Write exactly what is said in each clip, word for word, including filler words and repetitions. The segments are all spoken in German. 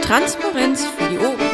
Transparenz für die Ohren.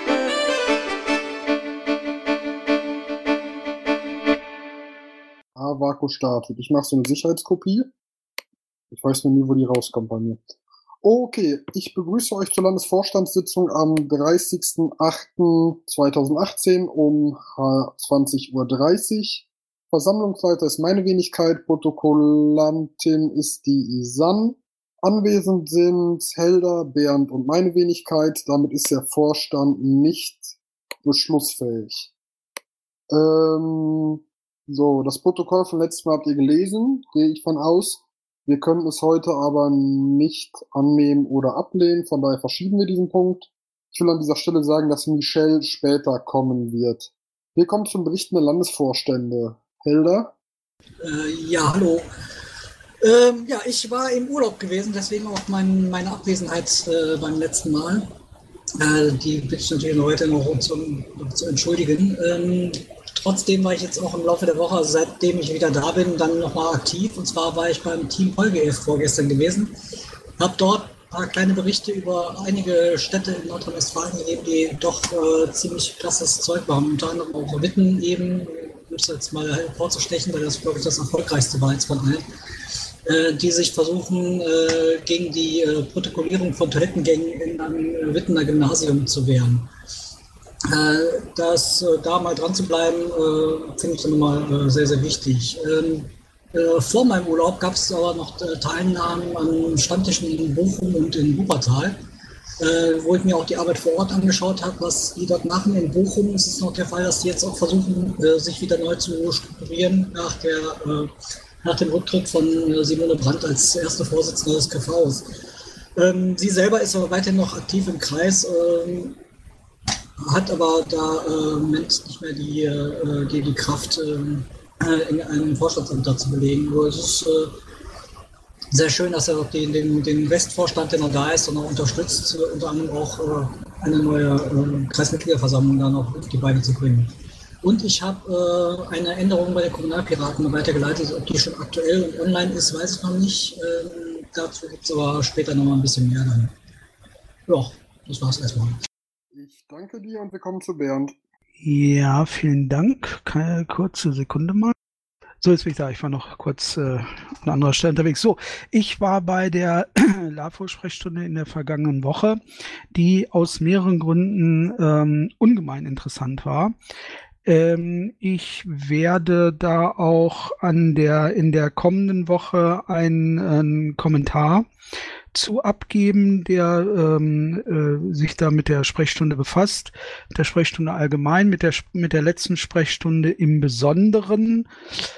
Ah, Vaku startet. Ich mache so eine Sicherheitskopie. Ich weiß nur nie, wo die rauskommt bei mir. Okay, ich begrüße euch zur Landesvorstandssitzung am dreißigsten achten zweitausendachtzehn um zwanzig Uhr dreißig. Versammlungsleiter ist meine Wenigkeit, Protokollantin ist die Isan. Anwesend sind Helder, Bernd und meine Wenigkeit. Damit ist der Vorstand nicht beschlussfähig. Ähm, so, das Protokoll von letztem Mal habt ihr gelesen, gehe ich von aus. Wir können es heute aber nicht annehmen oder ablehnen, von daher verschieben wir diesen Punkt. Ich will an dieser Stelle sagen, dass Michelle später kommen wird. Wir kommen zum Berichten der Landesvorstände. Helder? Äh, ja, hallo. Ähm, ja, ich war im Urlaub gewesen, deswegen auch mein, meine Abwesenheit äh, beim letzten Mal. Äh, die bitte ich natürlich heute noch zu, zu entschuldigen. Ähm, trotzdem war ich jetzt auch im Laufe der Woche, also seitdem ich wieder da bin, dann nochmal aktiv. Und zwar war ich beim Team Polgef vorgestern gewesen. Habe dort ein paar kleine Berichte über einige Städte in Nordrhein-Westfalen gegeben, die doch äh, ziemlich krasses Zeug machen. Unter anderem auch Witten eben, um es jetzt mal vorzustechen, weil das, glaube ich, das erfolgreichste war jetzt von allen. Die sich versuchen, äh, gegen die äh, Protokollierung von Toilettengängen in einem Wittener Gymnasium zu wehren. Äh, das, äh, da mal dran zu bleiben, äh, finde ich dann nochmal äh, sehr, sehr wichtig. Ähm, äh, vor meinem Urlaub gab es aber noch äh, Teilnahmen an Stammtischen in Bochum und in Wuppertal, äh, wo ich mir auch die Arbeit vor Ort angeschaut habe, was die dort machen. In Bochum ist es noch der Fall, dass die jetzt auch versuchen, äh, sich wieder neu zu strukturieren nach der äh, nach dem Rücktritt von Simone Brandt als erste Vorsitzende des K Vs. Ähm, sie selber ist aber weiterhin noch aktiv im Kreis, ähm, hat aber da äh, im Moment nicht mehr die, äh, die, die Kraft, äh, in einem Vorstandsamt da zu belegen. Aber es ist äh, sehr schön, dass er auch den, den, den Westvorstand, der noch da ist, und auch unterstützt, äh, unter anderem auch äh, eine neue äh, Kreismitgliederversammlung da noch auf die Beine zu bringen. Und ich habe äh, eine Änderung bei der Kommunalpiraten weitergeleitet. Ob die schon aktuell und online ist, weiß ich noch nicht. Ähm, dazu gibt es aber später noch mal ein bisschen mehr dann. Ja, das war's erstmal. Ich danke dir und wir kommen zu Bernd. Ja, vielen Dank. Keine kurze Sekunde mal. So, jetzt bin ich da. Ich war noch kurz äh, an anderer Stelle unterwegs. So, ich war bei der LAFO-Sprechstunde in der vergangenen Woche, die aus mehreren Gründen ähm, ungemein interessant war. Ähm, ich werde da auch an der in der kommenden Woche einen, einen Kommentar zu abgeben, der ähm, äh, sich da mit der Sprechstunde befasst, mit der Sprechstunde allgemein, mit der mit der letzten Sprechstunde im Besonderen.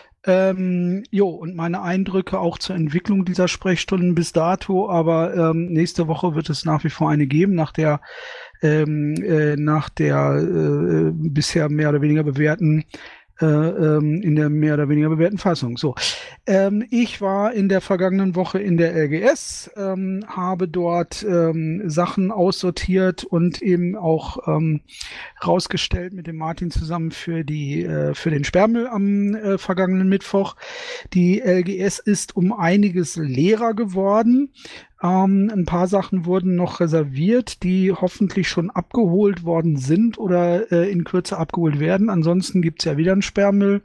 Ähm, jo, und meine Eindrücke auch zur Entwicklung dieser Sprechstunden bis dato, aber ähm, nächste Woche wird es nach wie vor eine geben, nach der ähm, äh, nach der äh, bisher mehr oder weniger bewährten äh, ähm, in der mehr oder weniger bewährten Fassung. So, ähm, ich war in der vergangenen Woche in der L G S, ähm, habe dort ähm, Sachen aussortiert und eben auch ähm, rausgestellt mit dem Martin zusammen für die äh, für den Sperrmüll am äh, vergangenen Mittwoch. Die L G S ist um einiges leerer geworden. Ähm, ein paar Sachen wurden noch reserviert, die hoffentlich schon abgeholt worden sind oder äh, in Kürze abgeholt werden. Ansonsten gibt's ja wieder einen Sperrmüll.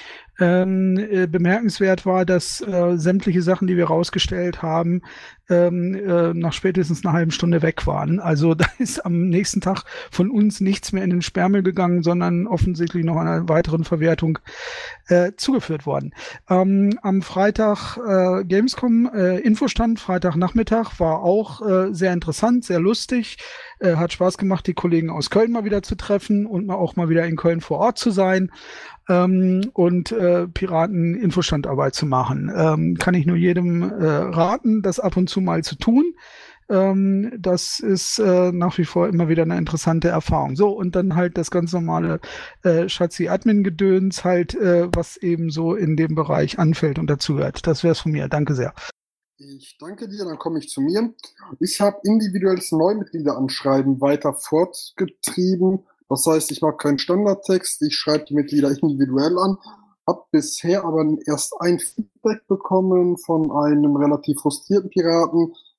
Ähm, äh, bemerkenswert war, dass äh, sämtliche Sachen, die wir rausgestellt haben, ähm, äh, nach spätestens einer halben Stunde weg waren. Also da ist am nächsten Tag von uns nichts mehr in den Sperrmüll gegangen, sondern offensichtlich noch einer weiteren Verwertung äh, zugeführt worden. Ähm, am Freitag äh, Gamescom äh, Infostand, Freitagnachmittag, war auch äh, sehr interessant, sehr lustig. Äh, hat Spaß gemacht, die Kollegen aus Köln mal wieder zu treffen und mal auch mal wieder in Köln vor Ort zu sein. Ähm, und äh, Piraten-Infostandarbeit zu machen. Ähm, kann ich nur jedem äh, raten, das ab und zu mal zu tun. Ähm, das ist äh, nach wie vor immer wieder eine interessante Erfahrung. So, und dann halt das ganz normale äh, Schatzi-Admin-Gedöns halt, äh, was eben so in dem Bereich anfällt und dazugehört. Das wär's von mir. Danke sehr. Ich danke dir, dann komme ich zu mir. Ich habe individuelles Neumitgliederanschreiben weiter fortgetrieben. Das heißt, ich mache keinen Standardtext, ich schreibe die Mitglieder individuell an, habe bisher aber erst ein Feedback bekommen von einem relativ frustrierten Piraten,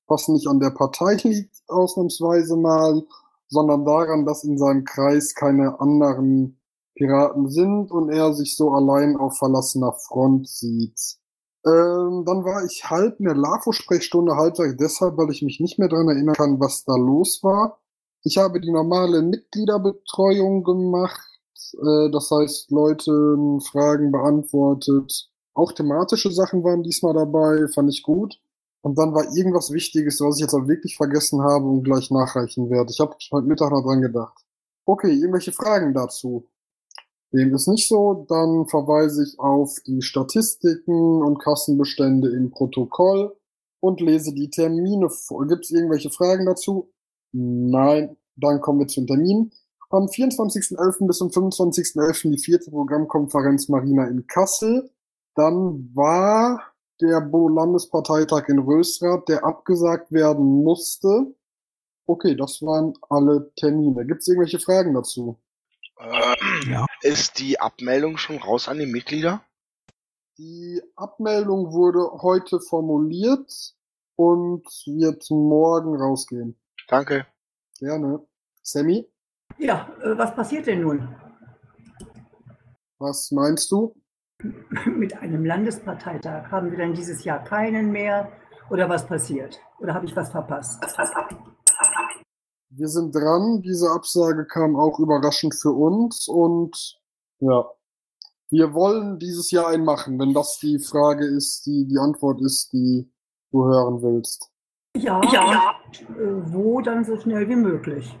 was nicht an der Partei liegt, ausnahmsweise mal, sondern daran, dass in seinem Kreis keine anderen Piraten sind und er sich so allein auf verlassener Front sieht. Ähm, dann war ich halb in der LAFO-Sprechstunde, halb deshalb, weil ich mich nicht mehr daran erinnern kann, was da los war. Ich habe die normale Mitgliederbetreuung gemacht, äh, das heißt, Leute Fragen beantwortet. Auch thematische Sachen waren diesmal dabei, fand ich gut. Und dann war irgendwas Wichtiges, was ich jetzt auch wirklich vergessen habe und gleich nachreichen werde. Ich habe heute Mittag noch dran gedacht. Okay, irgendwelche Fragen dazu? Dem ist nicht so, dann verweise ich auf die Statistiken und Kassenbestände im Protokoll und lese die Termine vor. Gibt es irgendwelche Fragen dazu? Nein, dann kommen wir zum Termin. Am vierundzwanzigsten elften bis zum fünfundzwanzigsten elften die vierte Programmkonferenz Marina in Kassel. Dann war der Landesparteitag in Rösrath, der abgesagt werden musste. Okay, das waren alle Termine. Gibt es irgendwelche Fragen dazu? Ähm, ja. Ist die Abmeldung schon raus an die Mitglieder? Die Abmeldung wurde heute formuliert und wird morgen rausgehen. Danke. Gerne. Sammy? Ja, äh, was passiert denn nun? Was meinst du? Mit einem Landesparteitag haben wir dann dieses Jahr keinen mehr? Oder was passiert? Oder habe ich was verpasst? Wir sind dran. Diese Absage kam auch überraschend für uns und ja, wir wollen dieses Jahr einen machen, wenn das die Frage ist, die die Antwort ist, die du hören willst. Ja, ja. Äh, wo dann so schnell wie möglich?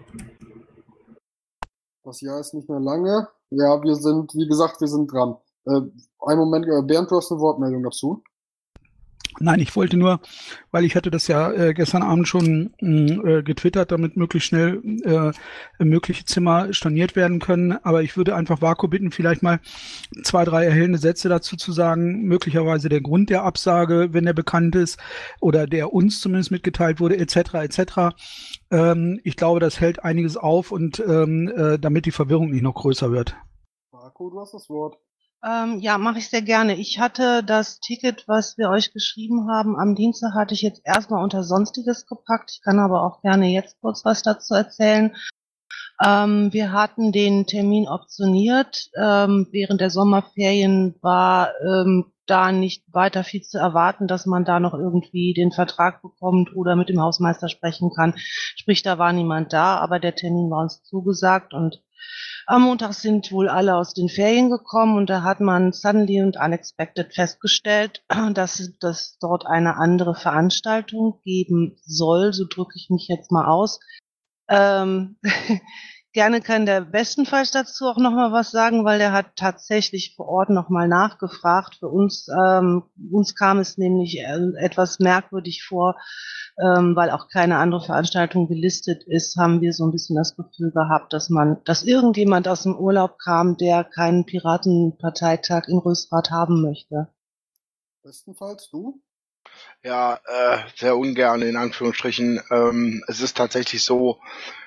Das Jahr ist nicht mehr lange. Ja, wir sind, wie gesagt, wir sind dran. Äh, einen Moment, Bernd, du hast eine Wortmeldung dazu. Nein, ich wollte nur, weil ich hatte das ja äh, gestern Abend schon äh, getwittert, damit möglichst schnell äh, mögliche Zimmer storniert werden können. Aber ich würde einfach Vaku bitten, vielleicht mal zwei, drei erhellende Sätze dazu zu sagen. Möglicherweise der Grund der Absage, wenn er bekannt ist, oder der uns zumindest mitgeteilt wurde, et cetera et cetera. Ähm, ich glaube, das hält einiges auf und ähm, äh, damit die Verwirrung nicht noch größer wird. Vaku, du hast das Wort. Ähm, ja, mache ich sehr gerne. Ich hatte das Ticket, was wir euch geschrieben haben, am Dienstag hatte ich jetzt erstmal unter Sonstiges gepackt. Ich kann aber auch gerne jetzt kurz was dazu erzählen. Ähm, wir hatten den Termin optioniert. Ähm, während der Sommerferien war ähm, da nicht weiter viel zu erwarten, dass man da noch irgendwie den Vertrag bekommt oder mit dem Hausmeister sprechen kann. Sprich, da war niemand da, aber der Termin war uns zugesagt und am Montag sind wohl alle aus den Ferien gekommen und da hat man suddenly und unexpected festgestellt, dass es dort eine andere Veranstaltung geben soll. So drücke ich mich jetzt mal aus. Ähm, gerne kann der bestenfalls dazu auch nochmal was sagen, weil der hat tatsächlich vor Ort nochmal nachgefragt. Für uns, ähm, uns kam es nämlich äh, etwas merkwürdig vor, ähm, weil auch keine andere Veranstaltung gelistet ist, haben wir so ein bisschen das Gefühl gehabt, dass man, dass irgendjemand aus dem Urlaub kam, der keinen Piratenparteitag in Rösrath haben möchte. Bestenfalls du? Ja, äh, sehr ungern in Anführungsstrichen. Ähm, es ist tatsächlich so,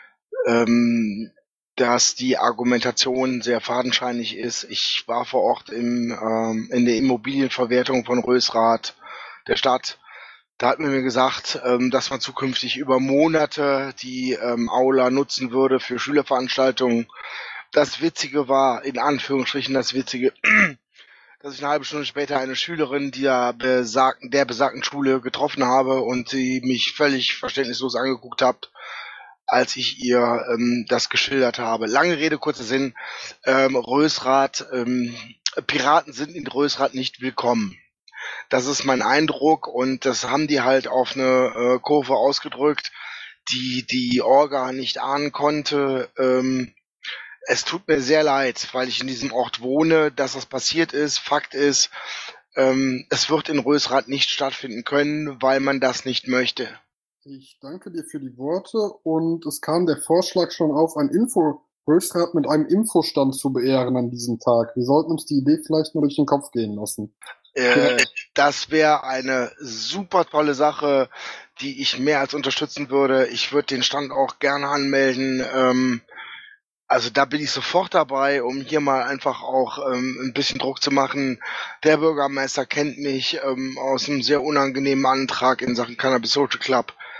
ähm, dass die Argumentation sehr fadenscheinig ist. Ich war vor Ort im, ähm, in der Immobilienverwertung von Rösrath, der Stadt. Da hat man mir gesagt, ähm, dass man zukünftig über Monate die ähm, Aula nutzen würde für Schülerveranstaltungen. Das Witzige war, in Anführungsstrichen das Witzige, dass ich eine halbe Stunde später eine Schülerin der besagten, der besagten Schule getroffen habe und sie mich völlig verständnislos angeguckt hat, als ich ihr ähm, das geschildert habe. Lange Rede, kurzer Sinn. Ähm, Rösrath, ähm, Piraten sind in Rösrath nicht willkommen. Das ist mein Eindruck und das haben die halt auf eine äh, Kurve ausgedrückt, die die Orga nicht ahnen konnte. Ähm, es tut mir sehr leid, weil ich in diesem Ort wohne, dass das passiert ist. Fakt ist, ähm, es wird in Rösrath nicht stattfinden können, weil man das nicht möchte. Ich danke dir für die Worte und es kam der Vorschlag schon auf, ein Info Rösrath mit einem Infostand zu beehren an diesem Tag. Wir sollten uns die Idee vielleicht mal durch den Kopf gehen lassen. Äh, das wäre eine super tolle Sache, die ich mehr als unterstützen würde. Ich würde den Stand auch gerne anmelden. Ähm, also da bin ich sofort dabei, um hier mal einfach auch ähm, ein bisschen Druck zu machen. Der Bürgermeister kennt mich ähm, aus einem sehr unangenehmen Antrag in Sachen Cannabis Social Club.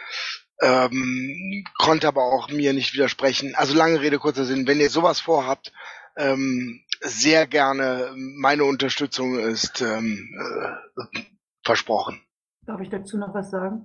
ähm, konnte aber auch mir nicht widersprechen. Also lange Rede, kurzer Sinn, wenn ihr sowas vorhabt, ähm, sehr gerne, meine Unterstützung ist ähm, äh, versprochen. Darf ich dazu noch was sagen?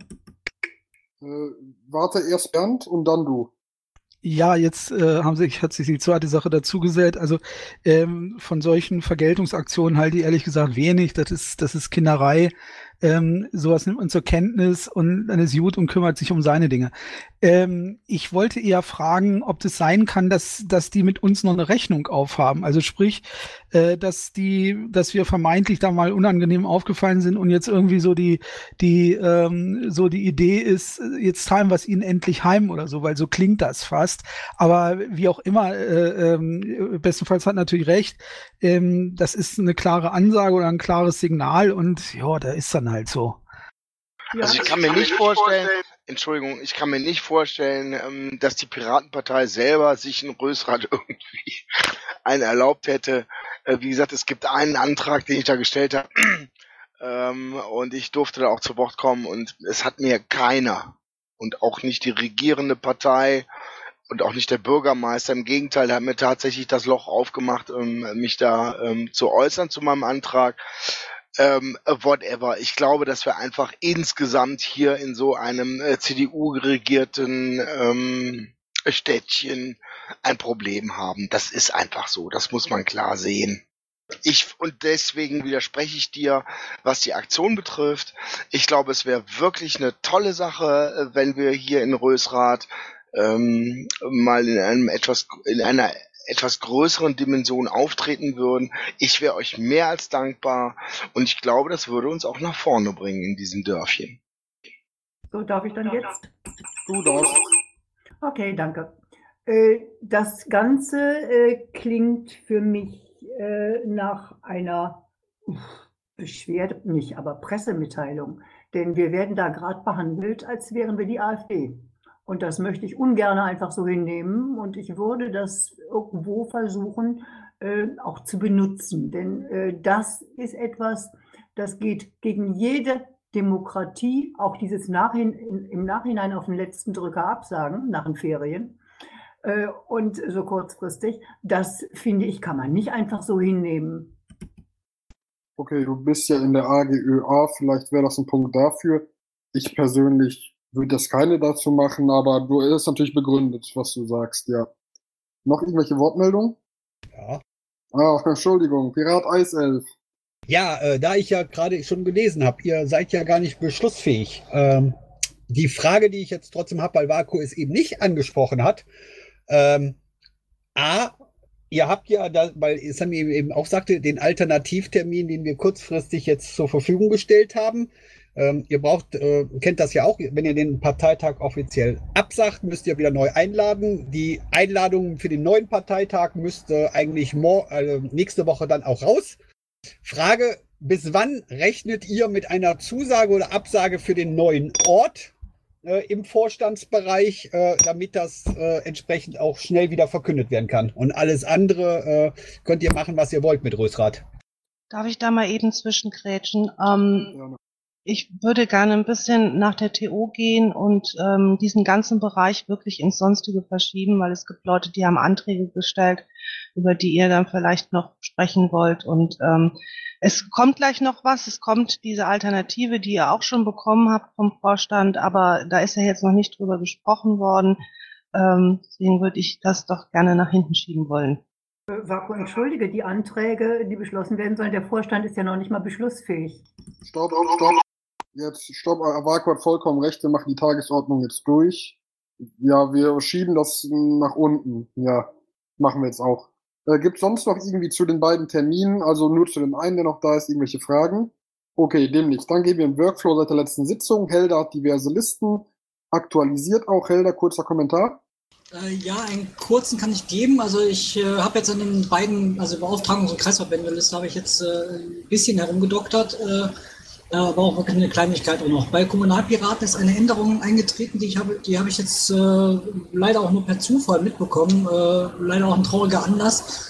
Äh, warte erst Bernd und dann du. Ja, jetzt äh, haben sich, hat sich die zweite Sache dazugesellt. Also ähm, von solchen Vergeltungsaktionen halte ich ehrlich gesagt wenig. Das ist, das ist Kinderei. Ähm, sowas nimmt man zur Kenntnis und dann ist gut und kümmert sich um seine Dinge. Ähm, ich wollte eher fragen, ob das sein kann, dass, dass die mit uns noch eine Rechnung aufhaben. Also sprich, äh, dass die, dass wir vermeintlich da mal unangenehm aufgefallen sind und jetzt irgendwie so die, die, ähm, so die Idee ist, jetzt zahlen wir es ihnen endlich heim oder so, weil so klingt das fast. Aber wie auch immer, äh, ähm, bestenfalls hat natürlich recht. Ähm, das ist eine klare Ansage oder ein klares Signal und ja, da ist dann halt so. Ja, Also ich kann mir nicht vorstellen, Entschuldigung, ich kann mir nicht vorstellen, ähm, dass die Piratenpartei selber sich in Rösrath irgendwie einen erlaubt hätte. Äh, wie gesagt, es gibt einen Antrag, den ich da gestellt habe, ähm, und ich durfte da auch zu Wort kommen und es hat mir keiner und auch nicht die regierende Partei und auch nicht der Bürgermeister, im Gegenteil, der hat mir tatsächlich das Loch aufgemacht, um mich da ähm, zu äußern zu meinem Antrag. Ähm, whatever. Ich glaube, dass wir einfach insgesamt hier in so einem äh, C D U-regierten ähm, Städtchen ein Problem haben. Das ist einfach so. Das muss man klar sehen. Ich, und deswegen widerspreche ich dir, was die Aktion betrifft. Ich glaube, es wäre wirklich eine tolle Sache, wenn wir hier in Rösrath ähm, mal in einem etwas, in einer etwas größeren Dimension auftreten würden. Ich wäre euch mehr als dankbar und ich glaube, das würde uns auch nach vorne bringen in diesem Dörfchen. So, darf ich dann jetzt? Du darfst. Okay, danke. Äh, Das Ganze äh, klingt für mich äh, nach einer uff, Beschwerde, nicht, aber Pressemitteilung. Denn wir werden da gerade behandelt, als wären wir die AfD. Und das möchte ich ungern einfach so hinnehmen. Und ich würde das irgendwo versuchen, äh, auch zu benutzen. Denn äh, das ist etwas, das geht gegen jede Demokratie, auch dieses Nachhin, im Nachhinein auf den letzten Drücker absagen, nach den Ferien. Äh, und so kurzfristig, das finde ich, kann man nicht einfach so hinnehmen. Okay, du bist ja in der A G Ö A, vielleicht wäre das ein Punkt dafür. Ich persönlich würde das keine dazu machen, aber du ist natürlich begründet, was du sagst, ja. Noch irgendwelche Wortmeldungen? Ja. Ah, Entschuldigung, Pirat Eiself. Ja, äh, da ich ja gerade schon gelesen habe, ihr seid ja gar nicht beschlussfähig. Ähm, die Frage, die ich jetzt trotzdem habe, weil Vaku es eben nicht angesprochen hat, ähm, A, ihr habt ja, da, weil Sami eben auch sagte, den Alternativtermin, den wir kurzfristig jetzt zur Verfügung gestellt haben. Ähm, ihr braucht, äh, kennt das ja auch, wenn ihr den Parteitag offiziell absagt, müsst ihr wieder neu einladen. Die Einladung für den neuen Parteitag müsste eigentlich mor- äh, nächste Woche dann auch raus. Frage, bis wann rechnet ihr mit einer Zusage oder Absage für den neuen Ort äh, im Vorstandsbereich, äh, damit das äh, entsprechend auch schnell wieder verkündet werden kann? Und alles andere äh, könnt ihr machen, was ihr wollt mit Rösrath. Darf ich da mal eben zwischengrätschen? Ähm, Ja, Ich würde gerne ein bisschen nach der T O gehen und ähm, diesen ganzen Bereich wirklich ins Sonstige verschieben, weil es gibt Leute, die haben Anträge gestellt, über die ihr dann vielleicht noch sprechen wollt. Und ähm, es kommt gleich noch was. Es kommt diese Alternative, die ihr auch schon bekommen habt vom Vorstand, aber da ist ja jetzt noch nicht drüber gesprochen worden. Ähm, deswegen würde ich das doch gerne nach hinten schieben wollen. Äh, Vaku, entschuldige, die Anträge, die beschlossen werden sollen, der Vorstand ist ja noch nicht mal beschlussfähig. Stopp, stopp. Jetzt, stopp, Vaku hat vollkommen recht, wir machen die Tagesordnung jetzt durch. Ja, wir schieben das nach unten. Ja, machen wir jetzt auch. Äh, Gibt es sonst noch irgendwie zu den beiden Terminen, also nur zu dem einen, der noch da ist, irgendwelche Fragen? Okay, dem nicht. Dann gehen wir im Workflow seit der letzten Sitzung. Helda hat diverse Listen aktualisiert auch. Helda, kurzer Kommentar. Äh, ja, einen kurzen kann ich geben. Also ich äh, habe jetzt an den beiden, also Beauftragungs- und Kreisverbändeliste habe ich jetzt äh, ein bisschen herumgedoktert, äh, aber auch wirklich eine Kleinigkeit auch noch. Bei Kommunalpiraten ist eine Änderung eingetreten, die ich habe, die habe ich jetzt äh, leider auch nur per Zufall mitbekommen, äh, leider auch ein trauriger Anlass.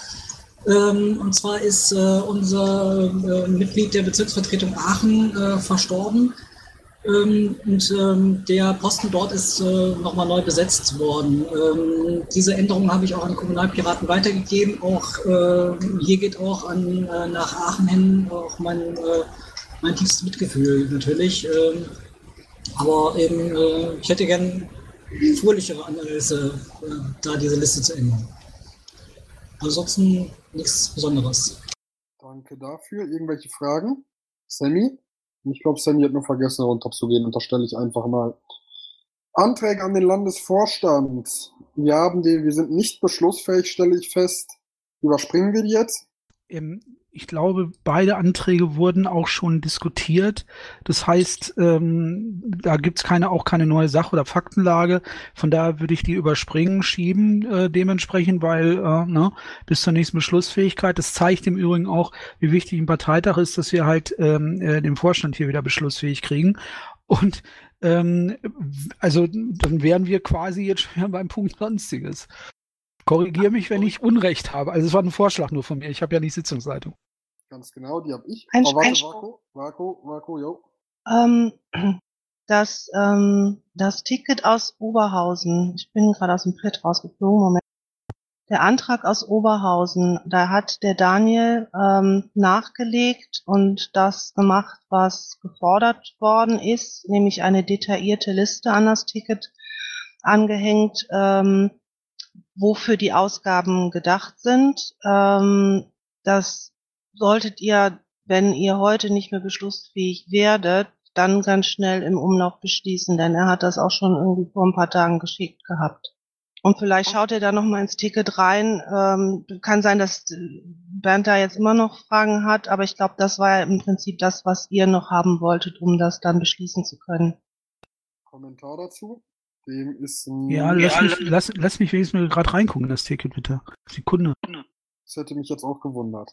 Ähm, und zwar ist äh, unser äh, Mitglied der Bezirksvertretung Aachen äh, verstorben. Ähm, und ähm, der Posten dort ist äh, nochmal neu besetzt worden. Ähm, diese Änderung habe ich auch an Kommunalpiraten weitergegeben. Auch äh, hier geht auch an, äh, nach Aachen hin auch mein, äh, mein tiefstes Mitgefühl natürlich. Ähm, aber eben, äh, ich hätte gern fröhlichere Analyse, äh, da diese Liste zu ändern. Ansonsten nichts Besonderes. Danke dafür. Irgendwelche Fragen? Sammy? Ich glaube, Sammy hat nur vergessen, runterzugehen. Unterstelle ich einfach mal. Anträge an den Landesvorstand. Wir haben den, wir sind nicht beschlussfähig, stelle ich fest. Überspringen wir die jetzt? Ähm, ich glaube, beide Anträge wurden auch schon diskutiert. Das heißt, ähm, da gibt's keine, auch keine neue Sach- oder Faktenlage. Von daher würde ich die überspringen, schieben äh, dementsprechend, weil äh, ne, bis zur nächsten Beschlussfähigkeit. Das zeigt im Übrigen auch, wie wichtig ein Parteitag ist, dass wir halt ähm, äh, den Vorstand hier wieder beschlussfähig kriegen. Und ähm, also dann wären wir quasi jetzt schon beim Punkt Sonstiges. Korrigiere mich, wenn ich Unrecht habe. Also es war ein Vorschlag nur von mir. Ich habe ja nicht Sitzungsleitung. Ganz genau, die habe ich. Ein Oh, warte, Einspruch. Marco, Marco, Marco, jo. Ähm, das, ähm, das Ticket aus Oberhausen, ich bin gerade aus dem Pad rausgeflogen, Moment. Der Antrag aus Oberhausen, da hat der Daniel ähm, nachgelegt und das gemacht, was gefordert worden ist, nämlich eine detaillierte Liste an das Ticket angehängt, ähm, wofür die Ausgaben gedacht sind. Ähm, das solltet ihr, wenn ihr heute nicht mehr beschlussfähig werdet, dann ganz schnell im Umlauf beschließen, denn er hat das auch schon irgendwie vor ein paar Tagen geschickt gehabt. Und vielleicht schaut ihr da noch mal ins Ticket rein. Ähm, kann sein, dass Bernd da jetzt immer noch Fragen hat, aber ich glaube, das war ja im Prinzip das, was ihr noch haben wolltet, um das dann beschließen zu können. Kommentar dazu? Dem ist ein, Ja, lass mich, lass, lass mich wenigstens mal gerade reingucken, das Ticket bitte. Sekunde. Das hätte mich jetzt auch gewundert.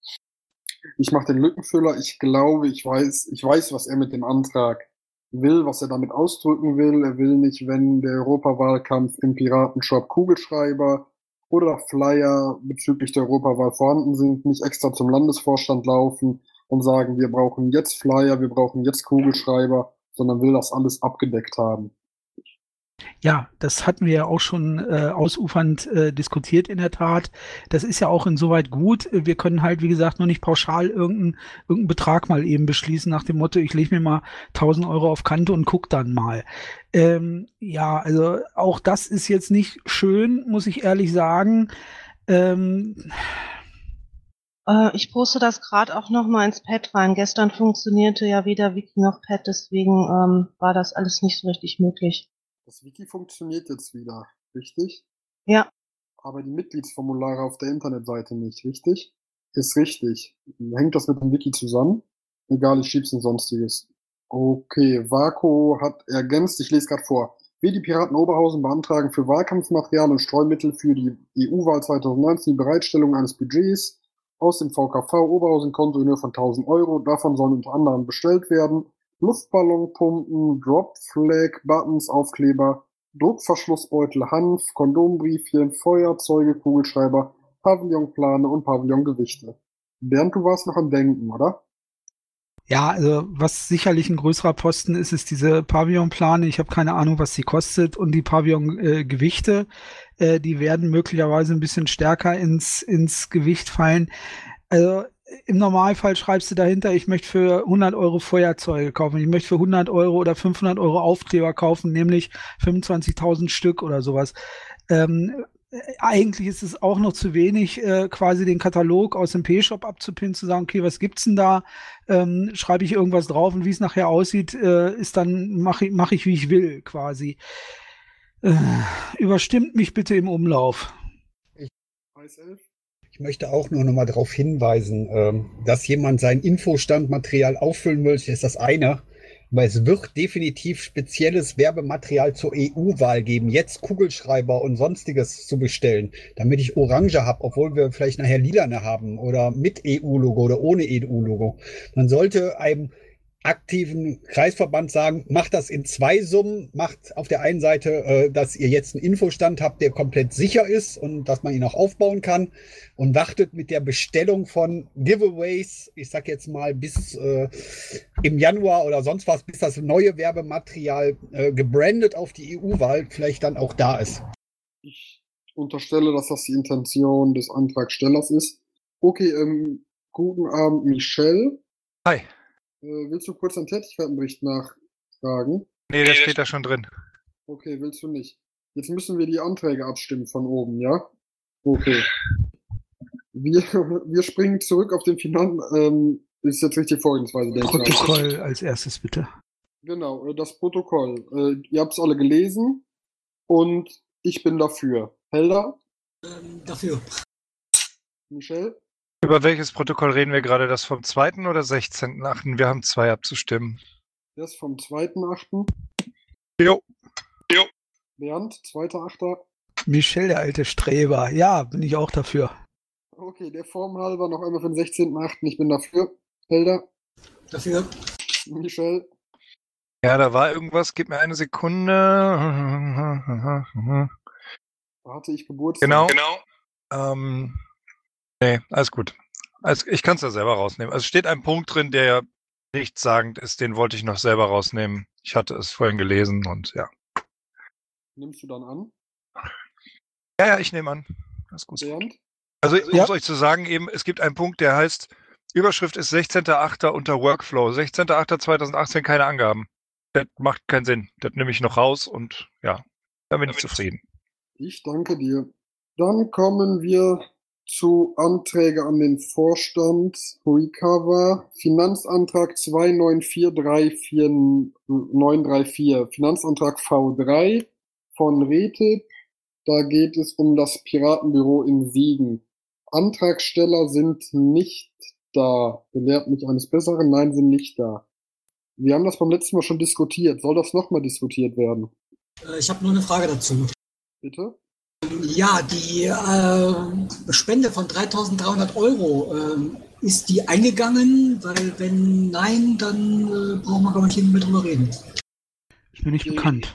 Ich mache den Lückenfüller. Ich glaube, ich weiß, ich weiß, was er mit dem Antrag will, was er damit ausdrücken will. Er will nicht, wenn der Europawahlkampf im Piratenshop Kugelschreiber oder Flyer bezüglich der Europawahl vorhanden sind, nicht extra zum Landesvorstand laufen und sagen, wir brauchen jetzt Flyer, wir brauchen jetzt Kugelschreiber, sondern will das alles abgedeckt haben. Ja, das hatten wir ja auch schon äh, ausufernd äh, diskutiert in der Tat. Das ist ja auch insoweit gut. Wir können halt, wie gesagt, nur nicht pauschal irgendeinen irgendeinen Betrag mal eben beschließen nach dem Motto, ich lege mir mal tausend Euro auf Kante und guck dann mal. Ähm, ja, also auch das ist jetzt nicht schön, muss ich ehrlich sagen. Ähm, Äh, ich poste das gerade auch noch mal ins Pad rein. Gestern funktionierte ja weder Wiki noch Pad, deswegen ähm, war das alles nicht so richtig möglich. Das Wiki funktioniert jetzt wieder, richtig? Ja. Aber die Mitgliedsformulare auf der Internetseite nicht, richtig? Ist richtig. Hängt das mit dem Wiki zusammen? Egal, ich schieb's in Sonstiges. Okay, Vaco hat ergänzt, ich lese gerade vor. Wir, die Piraten Oberhausen, beantragen für Wahlkampfmaterial und Streumittel für die E U-Wahl zweitausendneunzehn die Bereitstellung eines Budgets aus dem V K V Oberhausen-Konto in Höhe von tausend Euro. Davon sollen unter anderem bestellt werden Luftballonpumpen, Drop-Flag-Buttons, Aufkleber, Druckverschlussbeutel, Hanf, Kondombriefchen, Feuerzeuge, Kugelschreiber, Pavillonplane und Pavillongewichte. Bernd, du warst noch am Denken, oder? Ja, also was sicherlich ein größerer Posten ist, ist diese Pavillonplane. Ich habe keine Ahnung, was die kostet. Und die Pavillongewichte, äh, äh, die werden möglicherweise ein bisschen stärker ins, ins Gewicht fallen. Also im Normalfall schreibst du dahinter, ich möchte für hundert Euro Feuerzeuge kaufen, ich möchte für hundert Euro oder fünfhundert Euro Aufkleber kaufen, nämlich fünfundzwanzigtausend Stück oder sowas. Ähm, eigentlich ist es auch noch zu wenig, äh, quasi den Katalog aus dem P-Shop abzupinnen, zu sagen, okay, was gibt's denn da? Ähm, schreibe ich irgendwas drauf und wie es nachher aussieht, äh, ist dann, mache ich, mach ich, wie ich will, quasi. Äh, überstimmt mich bitte im Umlauf. Ich möchte auch nur noch mal darauf hinweisen, ähm, dass jemand sein Infostandmaterial auffüllen möchte, ist das eine. Aber es wird definitiv spezielles Werbematerial zur E U-Wahl geben, jetzt Kugelschreiber und sonstiges zu bestellen, damit ich Orange habe, obwohl wir vielleicht nachher Lilane haben oder mit E U-Logo oder ohne E U-Logo. Man sollte einem aktiven Kreisverband sagen, macht das in zwei Summen, macht auf der einen Seite, äh, dass ihr jetzt einen Infostand habt, der komplett sicher ist und dass man ihn auch aufbauen kann und wartet mit der Bestellung von Giveaways, ich sag jetzt mal bis äh, im Januar oder sonst was, bis das neue Werbematerial äh, gebrandet auf die E U-Wahl vielleicht dann auch da ist. Ich unterstelle, dass das die Intention des Antragstellers ist. Okay, ähm, guten Abend, Michel. Hi. Äh, willst du kurz einen Tätigkeitenbericht nachfragen? Nee, der steht da schon drin. Okay, willst du nicht. Jetzt müssen wir die Anträge abstimmen von oben, ja? Okay. Wir, wir springen zurück auf den Finanz... Ähm, ist jetzt richtig Vorgehensweise, denke ich. Protokoll als erstes, bitte. Genau, äh, das Protokoll. Äh, ihr habt es alle gelesen und ich bin dafür. Helda? Ähm, dafür. Michel? Über welches Protokoll reden wir gerade? Das vom zweiten oder sechzehnten achten? Wir haben zwei abzustimmen. Das vom zweiten achten Jo. Jo. Bernd, zweiter achter Michel, der alte Streber. Ja, bin ich auch dafür. Okay, der Form halber noch einmal für den sechzehnten achten Ich bin dafür. Helda? Dafür. Michel? Ja, da war irgendwas. Gib mir eine Sekunde. Da hatte ich Geburtstag. Genau. Genau. Ähm, nee, alles gut. Also ich kann es ja selber rausnehmen. Also steht ein Punkt drin, der ja nichtssagend ist. Den wollte ich noch selber rausnehmen. Ich hatte es vorhin gelesen und ja. Nimmst du dann an? Ja, ja, ich nehme an. Alles gut. Bernd? Also, um Ja. es euch zu sagen, eben, es gibt einen Punkt, der heißt, Überschrift ist sechzehnter achter unter Workflow. sechzehnter achter zweitausendachtzehn keine Angaben. Das macht keinen Sinn. Das nehme ich noch raus und ja, da bin ich zufrieden. Ich danke dir. Dann kommen wir zu Anträge an den Vorstand. Recover. Finanzantrag zwei neun vier drei vier neun drei vier. Finanzantrag V drei von Retip. Da geht es um das Piratenbüro in Siegen. Antragsteller sind nicht da. Belehrt mich eines Besseren. Nein, sind nicht da. Wir haben das beim letzten Mal schon diskutiert. Soll das nochmal diskutiert werden? Äh, ich habe nur eine Frage dazu. Bitte? Ja, die äh, Spende von dreitausenddreihundert Euro, äh, ist die eingegangen? Weil wenn nein, dann äh, brauchen wir, glaube ich, nicht mehr drüber reden. Ist mir nicht Okay. bekannt.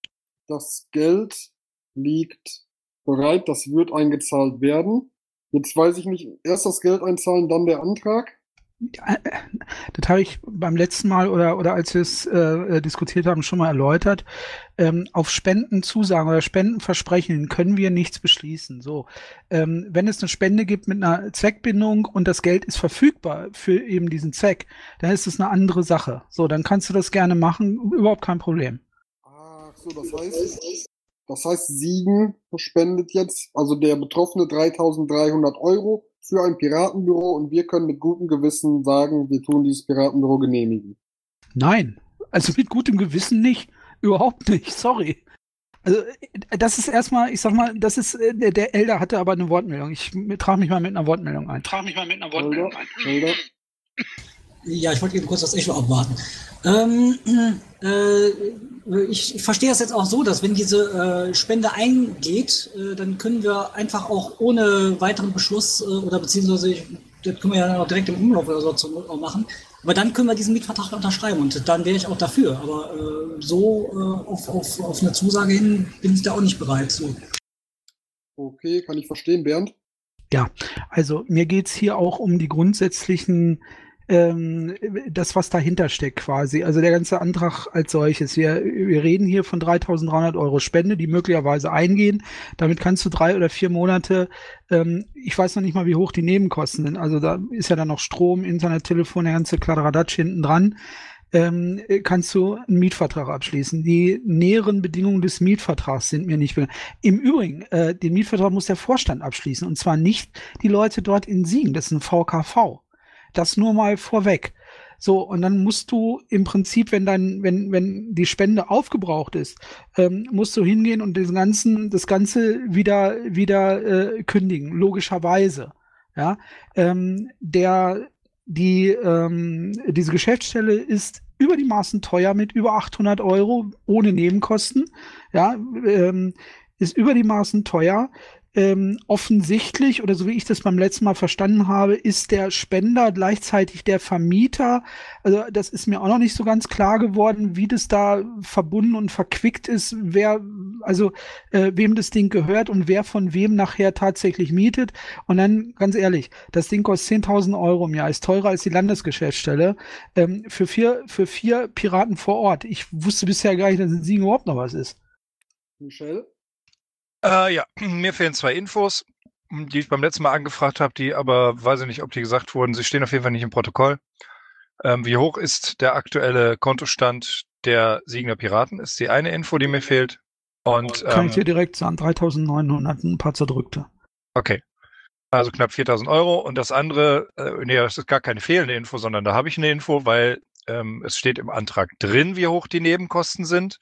Das Geld liegt bereit, das wird eingezahlt werden. Jetzt weiß ich nicht, erst das Geld einzahlen, dann der Antrag. Ja, das habe ich beim letzten Mal oder, oder als wir es äh, diskutiert haben, schon mal erläutert. Ähm, auf Spendenzusagen oder Spendenversprechen können wir nichts beschließen. So, ähm, wenn es eine Spende gibt mit einer Zweckbindung und das Geld ist verfügbar für eben diesen Zweck, dann ist es eine andere Sache. So, dann kannst du das gerne machen, überhaupt kein Problem. Ach so, das heißt, das heißt, Siegen spendet jetzt, also der Betroffene dreitausenddreihundert Euro für ein Piratenbüro und wir können mit gutem Gewissen sagen, wir tun dieses Piratenbüro genehmigen. Nein, also mit gutem Gewissen nicht, überhaupt nicht, sorry. Also äh, das ist erstmal, ich sag mal, das ist, äh, der, der Elder hatte aber eine Wortmeldung. Ich trage mich mal mit einer Wortmeldung ein. Trage mich mal mit einer Helda? Helda? Ja, ich wollte eben kurz das Echo abwarten. Ähm, äh, ich verstehe das jetzt auch so, dass wenn diese äh, Spende eingeht, äh, dann können wir einfach auch ohne weiteren Beschluss äh, oder beziehungsweise, ich, das können wir ja auch direkt im Umlauf oder so zur Not auch machen, aber dann können wir diesen Mietvertrag unterschreiben und dann wäre ich auch dafür. Aber äh, so äh, auf, auf, auf eine Zusage hin bin ich da auch nicht bereit. So. Okay, kann ich verstehen, Bernd? Ja, also mir geht's hier auch um die grundsätzlichen, ähm, das, was dahinter steckt quasi. Also der ganze Antrag als solches. Wir, wir reden hier von dreitausenddreihundert Euro Spende, die möglicherweise eingehen. Damit kannst du drei oder vier Monate, ähm, ich weiß noch nicht mal, wie hoch die Nebenkosten sind. Also da ist ja dann noch Strom, Internet, Telefon, der ganze Kladderadatsch hinten dran. Ähm, kannst du einen Mietvertrag abschließen. Die näheren Bedingungen des Mietvertrags sind mir nicht bekannt. Im Übrigen, äh, den Mietvertrag muss der Vorstand abschließen und zwar nicht die Leute dort in Siegen. Das ist ein V K V. Das nur mal vorweg. So, und dann musst du im Prinzip, wenn dann, wenn, wenn die Spende aufgebraucht ist, ähm, musst du hingehen und den ganzen, das Ganze wieder, wieder äh, kündigen, logischerweise. Ja, ähm, der Die, ähm, diese Geschäftsstelle ist über die Maßen teuer mit über achthundert Euro ohne Nebenkosten. Ja, ähm, ist über die Maßen teuer. ähm, offensichtlich, oder so wie ich das beim letzten Mal verstanden habe, ist der Spender gleichzeitig der Vermieter. Also das ist mir auch noch nicht so ganz klar geworden, wie das da verbunden und verquickt ist, wer, also äh, wem das Ding gehört und wer von wem nachher tatsächlich mietet. Und dann, ganz ehrlich, das Ding kostet zehntausend Euro im Jahr, ist teurer als die Landesgeschäftsstelle, ähm, für vier, für vier Piraten vor Ort. Ich wusste bisher gar nicht, dass in Siegen überhaupt noch was ist. Michel? Äh, ja, mir fehlen zwei Infos, die ich beim letzten Mal angefragt habe, die aber, weiß ich nicht, ob die gesagt wurden. Sie stehen auf jeden Fall nicht im Protokoll. Ähm, wie hoch ist der aktuelle Kontostand der Siegener Piraten? Ist die eine Info, die mir fehlt. Und, Kann ähm, ich dir direkt sagen, dreitausendneunhundert, ein paar zerdrückte. Okay. Also knapp viertausend Euro. Und das andere, äh, nee, das ist gar keine fehlende Info, sondern da habe ich eine Info, weil ähm, es steht im Antrag drin, wie hoch die Nebenkosten sind.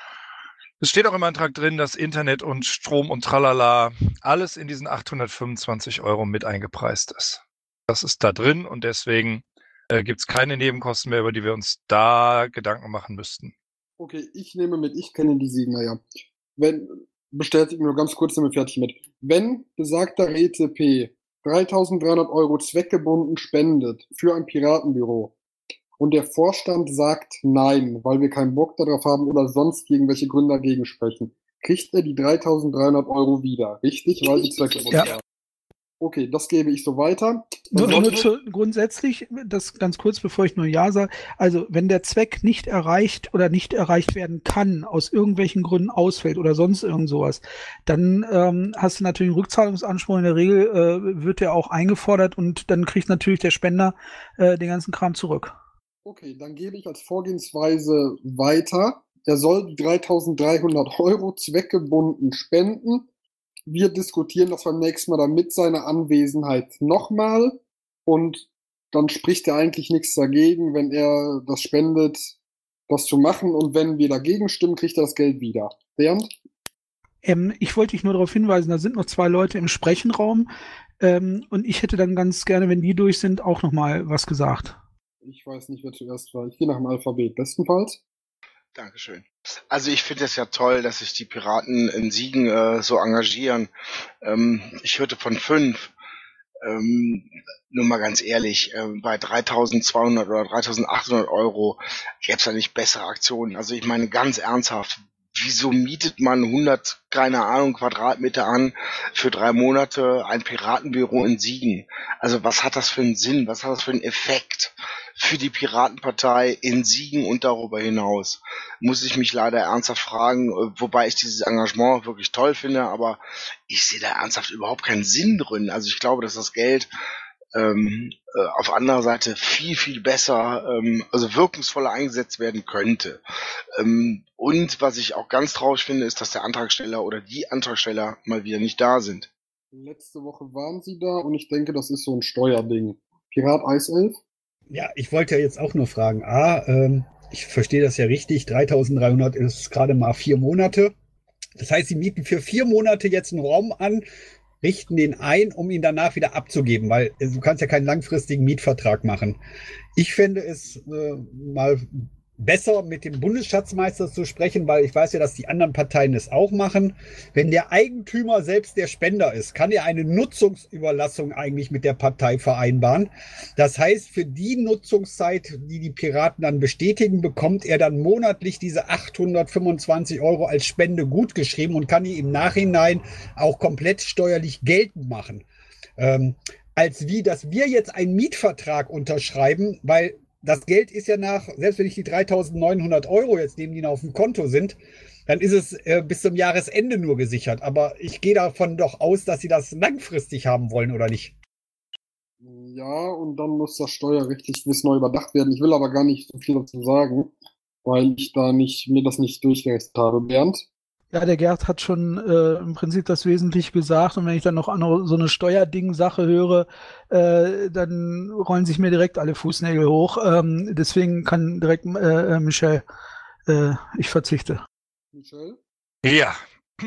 Es steht auch im Antrag drin, dass Internet und Strom und Tralala alles in diesen achthundertfünfundzwanzig Euro mit eingepreist ist. Das ist da drin und deswegen äh, gibt es keine Nebenkosten mehr, über die wir uns da Gedanken machen müssten. Okay, ich nehme mit, ich kenne die Siegner ja. Wenn, bestätige nur ganz kurz, sind wir fertig mit. Wenn besagter Rete P dreitausenddreihundert Euro zweckgebunden spendet für ein Piratenbüro und der Vorstand sagt nein, weil wir keinen Bock darauf haben oder sonst irgendwelche Gründe dagegen sprechen, kriegt er die dreitausenddreihundert Euro wieder, richtig? Weil sie zweckgebunden Ja. waren. Okay, das gebe ich so weiter. Nur, Dann nur sollte- zu, grundsätzlich, das ganz kurz, bevor ich nur Ja sage, also wenn der Zweck nicht erreicht oder nicht erreicht werden kann, aus irgendwelchen Gründen ausfällt oder sonst irgend sowas, dann ähm, hast du natürlich einen Rückzahlungsanspruch. In der Regel äh, wird der auch eingefordert und dann kriegt natürlich der Spender äh, den ganzen Kram zurück. Okay, dann gebe ich als Vorgehensweise weiter. Er soll die dreitausenddreihundert Euro zweckgebunden spenden. Wir diskutieren das beim nächsten Mal dann mit seiner Anwesenheit nochmal. Und dann spricht er eigentlich nichts dagegen, wenn er das spendet, das zu machen. Und wenn wir dagegen stimmen, kriegt er das Geld wieder. Bernd? Ähm, ich wollte dich nur darauf hinweisen, da sind noch zwei Leute im Sprechenraum ähm, und ich hätte dann ganz gerne, wenn die durch sind, auch noch mal was gesagt. Ich weiß nicht, wer zuerst war. Ich gehe nach dem Alphabet. Bestenfalls. Dankeschön. Also ich finde es ja toll, dass sich die Piraten in Siegen äh, so engagieren. Ähm, ich hörte von fünf. Ähm, nur mal ganz ehrlich, äh, bei dreitausendzweihundert oder dreitausendachthundert Euro gäbe es da nicht bessere Aktionen. Also ich meine ganz ernsthaft, wieso mietet man hundert, keine Ahnung, Quadratmeter an für drei Monate ein Piratenbüro in Siegen? Also was hat das für einen Sinn? Was hat das für einen Effekt für die Piratenpartei in Siegen und darüber hinaus? Muss ich mich leider ernsthaft fragen, wobei ich dieses Engagement wirklich toll finde, aber ich sehe da ernsthaft überhaupt keinen Sinn drin. Also ich glaube, dass das Geld ähm, äh, auf anderer Seite viel, viel besser, ähm, also wirkungsvoller eingesetzt werden könnte. Ähm, und was ich auch ganz traurig finde, ist, dass der Antragsteller oder die Antragsteller mal wieder nicht da sind. Letzte Woche waren sie da und ich denke, das ist so ein Steuerding. Pirat Eiself? Ja, ich wollte ja jetzt auch nur fragen. A, ähm, ich verstehe das ja richtig, dreitausenddreihundert ist gerade mal vier Monate. Das heißt, Sie mieten für vier Monate jetzt einen Raum an, richten den ein, um ihn danach wieder abzugeben, weil äh, du kannst ja keinen langfristigen Mietvertrag machen. Ich fände es äh, mal besser, mit dem Bundesschatzmeister zu sprechen, weil ich weiß ja, dass die anderen Parteien es auch machen. Wenn der Eigentümer selbst der Spender ist, kann er eine Nutzungsüberlassung eigentlich mit der Partei vereinbaren. Das heißt, für die Nutzungszeit, die die Piraten dann bestätigen, bekommt er dann monatlich diese achthundertfünfundzwanzig Euro als Spende gutgeschrieben und kann die im Nachhinein auch komplett steuerlich geltend machen. Ähm, als wie, dass wir jetzt einen Mietvertrag unterschreiben, weil das Geld ist ja nach, selbst wenn ich die dreitausendneunhundert Euro jetzt neben, die auf dem Konto sind, dann ist es äh, bis zum Jahresende nur gesichert. Aber ich gehe davon doch aus, dass Sie das langfristig haben wollen, oder nicht? Ja, und dann muss das steuerrechtlich bis neu überdacht werden. Ich will aber gar nicht so viel dazu sagen, weil ich da nicht, mir das nicht durchgerechnet habe. Bernd? Ja, der Gerd hat schon äh, im Prinzip das Wesentliche gesagt und wenn ich dann noch andere, so eine Steuerding-Sache höre, äh, dann rollen sich mir direkt alle Fußnägel hoch. Ähm, deswegen kann direkt äh, Michel, äh, ich verzichte. Michel? Ja.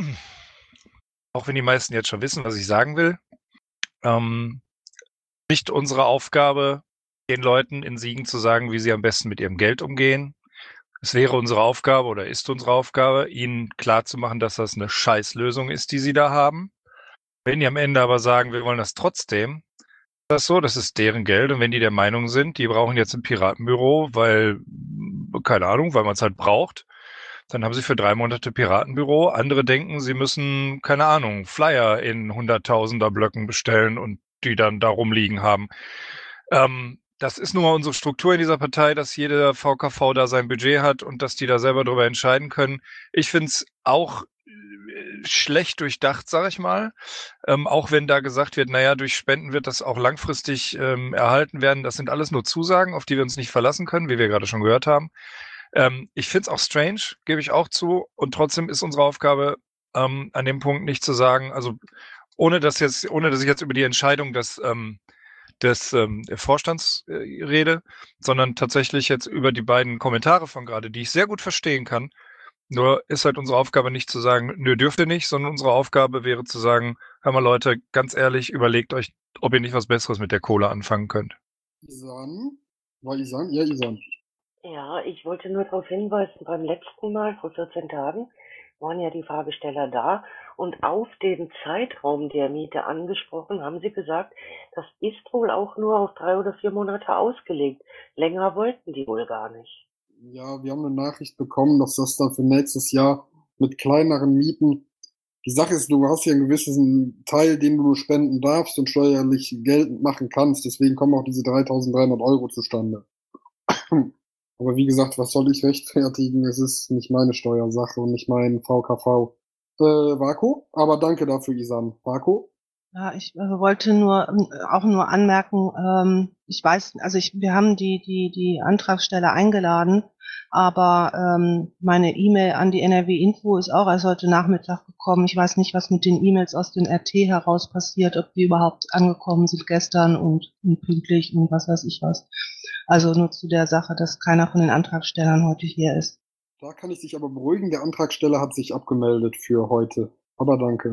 Auch wenn die meisten jetzt schon wissen, was ich sagen will. Ähm, nicht unsere Aufgabe, den Leuten in Siegen zu sagen, wie sie am besten mit ihrem Geld umgehen. Es wäre unsere Aufgabe oder ist unsere Aufgabe, ihnen klarzumachen, dass das eine Scheißlösung ist, die sie da haben. Wenn die am Ende aber sagen, wir wollen das trotzdem, ist das so, das ist deren Geld. Und wenn die der Meinung sind, die brauchen jetzt ein Piratenbüro, weil, keine Ahnung, weil man es halt braucht, dann haben sie für drei Monate Piratenbüro. Andere denken, sie müssen, keine Ahnung, Flyer in hunderttausender Blöcken bestellen und die dann da rumliegen haben. Ähm, das ist nun mal unsere Struktur in dieser Partei, dass jeder V K V da sein Budget hat und dass die da selber drüber entscheiden können. Ich finde es auch schlecht durchdacht, sage ich mal. Ähm, auch wenn da gesagt wird, naja, durch Spenden wird das auch langfristig ähm, erhalten werden. Das sind alles nur Zusagen, auf die wir uns nicht verlassen können, wie wir gerade schon gehört haben. Ähm, ich finde es auch strange, gebe ich auch zu. Und trotzdem ist unsere Aufgabe, ähm, an dem Punkt nicht zu sagen, also ohne dass jetzt, ohne dass ich jetzt über die Entscheidung des, ähm, des ähm, Vorstands äh, rede, sondern tatsächlich jetzt über die beiden Kommentare von gerade, die ich sehr gut verstehen kann. Nur ist halt unsere Aufgabe nicht zu sagen, nö, dürft ihr nicht, sondern unsere Aufgabe wäre zu sagen, hör mal Leute, ganz ehrlich, überlegt euch, ob ihr nicht was Besseres mit der Kohle anfangen könnt. Isan? War Isan? Ja, Isan. Ja, ich wollte nur darauf hinweisen, beim letzten Mal, vor vierzehn Tagen, waren ja die Fragesteller da und auf den Zeitraum der Miete angesprochen, haben sie gesagt, das ist wohl auch nur auf drei oder vier Monate ausgelegt. Länger wollten die wohl gar nicht. Ja, wir haben eine Nachricht bekommen, dass das dann für nächstes Jahr mit kleineren Mieten. Die Sache ist, du hast ja einen gewissen Teil, den du nur spenden darfst und steuerlich geltend machen kannst. Deswegen kommen auch diese dreitausenddreihundert Euro zustande. Aber wie gesagt, was soll ich rechtfertigen? Es ist nicht meine Steuersache und nicht mein V K V. Äh, Vako? Aber danke dafür, Isan. Vako? Ja, ich äh, wollte nur äh, auch nur anmerken, ähm, ich weiß, also ich, wir haben die die die Antragsteller eingeladen, aber ähm, meine E-Mail an die N R W-Info ist auch erst heute Nachmittag gekommen. Ich weiß nicht, was mit den E-Mails aus den R T heraus passiert, ob die überhaupt angekommen sind gestern und, und pünktlich und was weiß ich was. Also nur zu der Sache, dass keiner von den Antragstellern heute hier ist. Da kann ich dich aber beruhigen, der Antragsteller hat sich abgemeldet für heute. Aber danke.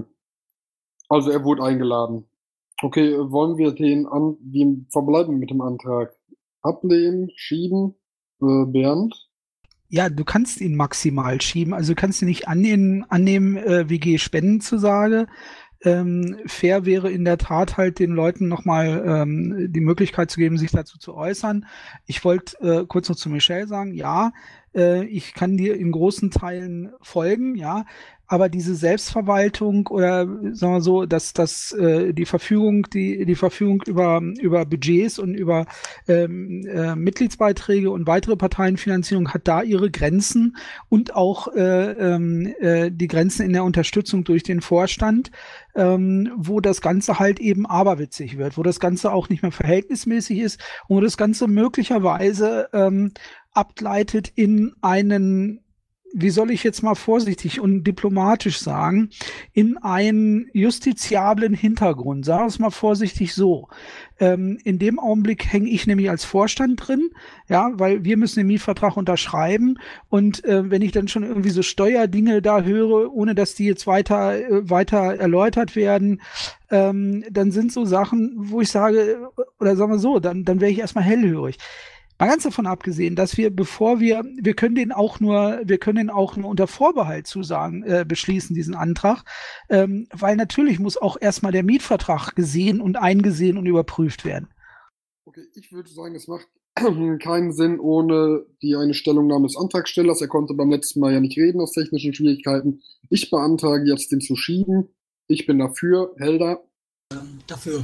Also er wurde eingeladen. Okay, wollen wir den an, wie verbleiben mit dem Antrag? Ablehnen, schieben, äh, Bernd? Ja, du kannst ihn maximal schieben. Also du kannst ihn nicht annehmen, annehmen äh, W G-Spendenzusage. Ähm, fair wäre in der Tat halt den Leuten nochmal ähm, die Möglichkeit zu geben, sich dazu zu äußern. Ich wollte äh, kurz noch zu Michelle sagen, ja, äh, ich kann dir in großen Teilen folgen, ja, aber diese Selbstverwaltung oder sagen wir so, dass dass äh, die Verfügung, die die Verfügung über über Budgets und über ähm, äh, Mitgliedsbeiträge und weitere Parteienfinanzierung hat da ihre Grenzen und auch äh, äh, die Grenzen in der Unterstützung durch den Vorstand, ähm, wo das Ganze halt eben aberwitzig wird, wo das Ganze auch nicht mehr verhältnismäßig ist und wo das Ganze möglicherweise ähm, abgleitet in einen, wie soll ich jetzt mal vorsichtig und diplomatisch sagen, in einen justiziablen Hintergrund. Sagen wir es mal vorsichtig so. Ähm, in dem Augenblick hänge ich nämlich als Vorstand drin, ja, weil wir müssen den Mietvertrag unterschreiben und äh, wenn ich dann schon irgendwie so Steuerdinge da höre, ohne dass die jetzt weiter, äh, weiter erläutert werden, ähm, dann sind so Sachen, wo ich sage, oder sagen wir so, dann, dann wäre ich erstmal hellhörig. Mal ganz davon abgesehen, dass wir, bevor wir, wir können den auch nur, wir können den auch nur unter Vorbehalt zusagen, äh, beschließen, diesen Antrag, ähm, weil natürlich muss auch erstmal der Mietvertrag gesehen und eingesehen und überprüft werden. Okay, ich würde sagen, es macht keinen Sinn ohne die eine Stellungnahme des Antragstellers. Er konnte beim letzten Mal ja nicht reden aus technischen Schwierigkeiten. Ich beantrage jetzt, den zu schieben. Ich bin dafür. Helda? Ähm, dafür.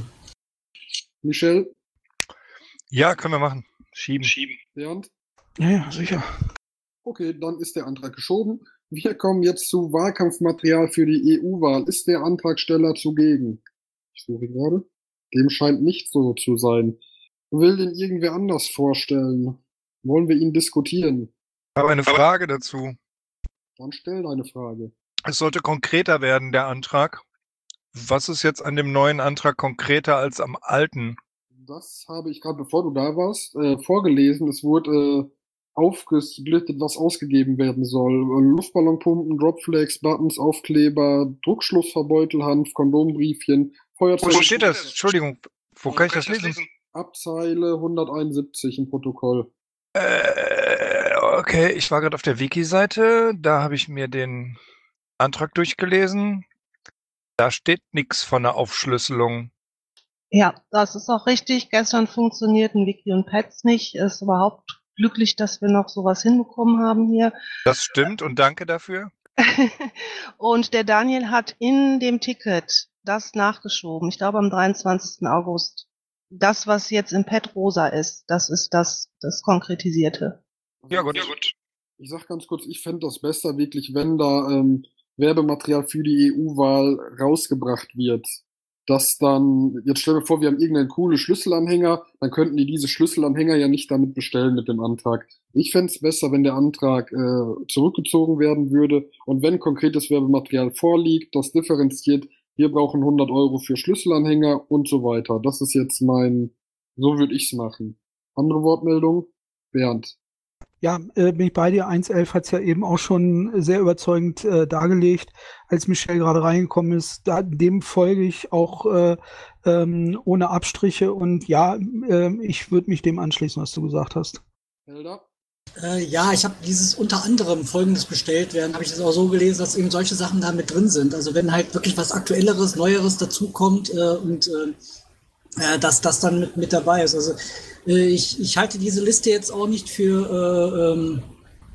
Michelle? Ja, können wir machen. Schieben. Schieben. Bernd? Ja, ja, sicher. Okay, dann ist der Antrag geschoben. Wir kommen jetzt zu Wahlkampfmaterial für die E U-Wahl. Ist der Antragsteller zugegen? Ich suche gerade. Dem scheint nicht so zu sein. Will den irgendwer anders vorstellen? Wollen wir ihn diskutieren? Ich habe eine Frage dazu. Dann stell deine Frage. Es sollte konkreter werden, der Antrag. Was ist jetzt an dem neuen Antrag konkreter als am alten? Das habe ich gerade, bevor du da warst, äh, vorgelesen. Es wurde äh, aufgesplittet, was ausgegeben werden soll. Luftballonpumpen, Dropflags, Buttons, Aufkleber, Druckschlussverbeutelhanf, Kondombriefchen, Feuerzeug. Wo steht das? Entschuldigung, wo, wo kann ich das lesen? lesen? Abzeile hunderteinundsiebzig im Protokoll. Äh, okay, ich war gerade auf der Wiki-Seite. Da habe ich mir den Antrag durchgelesen. Da steht nichts von der Aufschlüsselung. Ja, das ist auch richtig. Gestern funktionierten Wiki und Pads nicht. Ist überhaupt glücklich, dass wir noch sowas hinbekommen haben hier. Das stimmt und danke dafür. Und der Daniel hat in dem Ticket das nachgeschoben. Ich glaube am dreiundzwanzigsten August. Das, was jetzt im Pad rosa ist, das ist das, das Konkretisierte. Ja gut. Ja, gut. Ich sag ganz kurz, ich fände das besser wirklich, wenn da ähm, Werbematerial für die E U-Wahl rausgebracht wird. Dass dann, jetzt stell dir vor, wir haben irgendeinen coolen Schlüsselanhänger, dann könnten die diese Schlüsselanhänger ja nicht damit bestellen mit dem Antrag. Ich fände es besser, wenn der Antrag äh, zurückgezogen werden würde und wenn konkretes Werbematerial vorliegt, das differenziert, wir brauchen hundert Euro für Schlüsselanhänger und so weiter. Das ist jetzt mein, so würde ich's machen. Andere Wortmeldung? Bernd. Ja, äh, bin ich bei dir. eins Punkt elf hat es ja eben auch schon sehr überzeugend äh, dargelegt, als Michelle gerade reingekommen ist. Da, dem folge ich auch äh, ähm, ohne Abstriche. Und ja, äh, ich würde mich dem anschließen, was du gesagt hast. Helder? Äh, ja, ich habe dieses unter anderem Folgendes bestellt werden, habe ich das auch so gelesen, dass eben solche Sachen da mit drin sind. Also wenn halt wirklich was Aktuelleres, Neueres dazukommt äh, und äh, dass das dann mit, mit dabei ist. Also äh, ich, ich halte diese Liste jetzt auch nicht für, äh, ähm,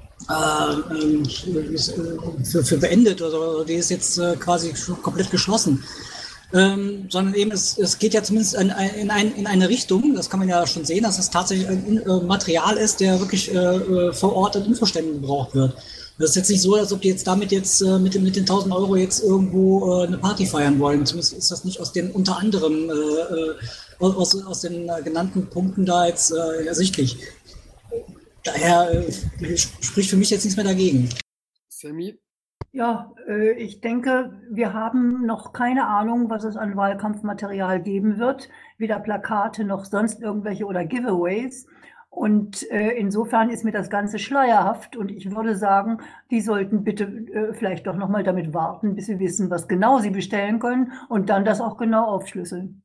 äh, für, für beendet oder so. Die ist jetzt äh, quasi komplett geschlossen. Ähm, sondern eben, es, es geht ja zumindest in, in, ein, in eine Richtung, das kann man ja schon sehen, dass es tatsächlich ein äh, Material ist, der wirklich äh, vor Ort an Infoständen gebraucht wird. Das ist jetzt nicht so, als ob die jetzt damit jetzt äh, mit, den, mit den tausend Euro jetzt irgendwo äh, eine Party feiern wollen. Zumindest ist das nicht aus den unter anderem äh, aus, aus den äh, genannten Punkten da jetzt äh, ersichtlich. Daher äh, spricht für mich jetzt nichts mehr dagegen. Sammy? Ja, äh, ich denke, wir haben noch keine Ahnung, was es an Wahlkampfmaterial geben wird. Weder Plakate noch sonst irgendwelche oder Giveaways. Und äh, insofern ist mir das Ganze schleierhaft und ich würde sagen, die sollten bitte äh, vielleicht doch nochmal damit warten, bis sie wissen, was genau sie bestellen können und dann das auch genau aufschlüsseln.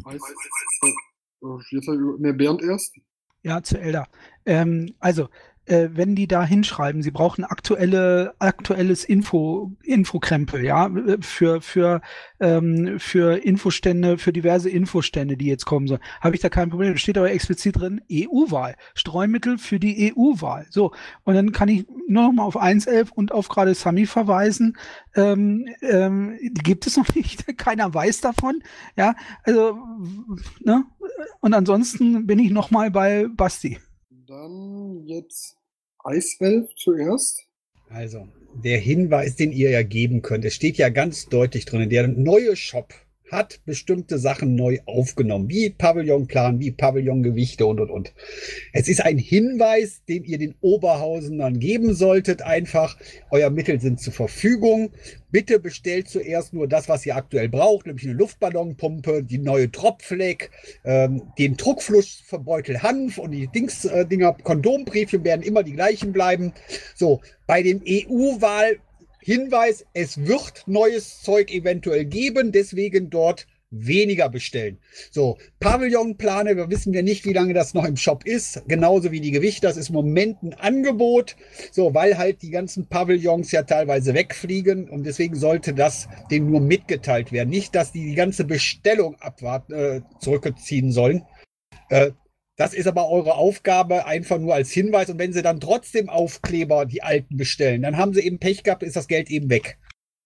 Jetzt mehr Bernd erst. Ja, zu Elda. Ähm, also, äh, wenn die da hinschreiben, sie brauchen aktuelle, aktuelles Info, Infokrempel, ja, für, für, ähm, für Infostände, für diverse Infostände, die jetzt kommen sollen, habe ich da kein Problem. Da steht aber explizit drin, E U-Wahl, Streumittel für die E U-Wahl. So, und dann kann ich nur noch mal auf eins Punkt elf und auf gerade Sami verweisen, ähm, ähm, die gibt es noch nicht, keiner weiß davon, ja, also, ne, und ansonsten bin ich noch mal bei Basti. Dann jetzt Eiswelt zuerst. Also, der Hinweis, den ihr ja geben könnt, es steht ja ganz deutlich drin, der neue Shop hat bestimmte Sachen neu aufgenommen, wie Pavillonplan, wie Pavillongewichte und, und, und. Es ist ein Hinweis, den ihr den Oberhausenern geben solltet, einfach, euer Mittel sind zur Verfügung. Bitte bestellt zuerst nur das, was ihr aktuell braucht, nämlich eine Luftballonpumpe, die neue Tropfleck, ähm, den Druckflussverbeutel Hanf und die Dings, äh, Dinger, Kondombriefchen werden immer die gleichen bleiben. So, bei dem E U-Wahl Hinweis, es wird neues Zeug eventuell geben, deswegen dort weniger bestellen. So, Pavillonplane, wir wissen ja nicht, wie lange das noch im Shop ist, genauso wie die Gewichte, das ist im Moment ein Angebot, so, weil halt die ganzen Pavillons ja teilweise wegfliegen und deswegen sollte das denen nur mitgeteilt werden. Nicht, dass die die ganze Bestellung abwarten, äh, zurückziehen sollen. Äh, Das ist aber eure Aufgabe, einfach nur als Hinweis. Und wenn sie dann trotzdem Aufkleber, die alten, bestellen, dann haben sie eben Pech gehabt, ist das Geld eben weg.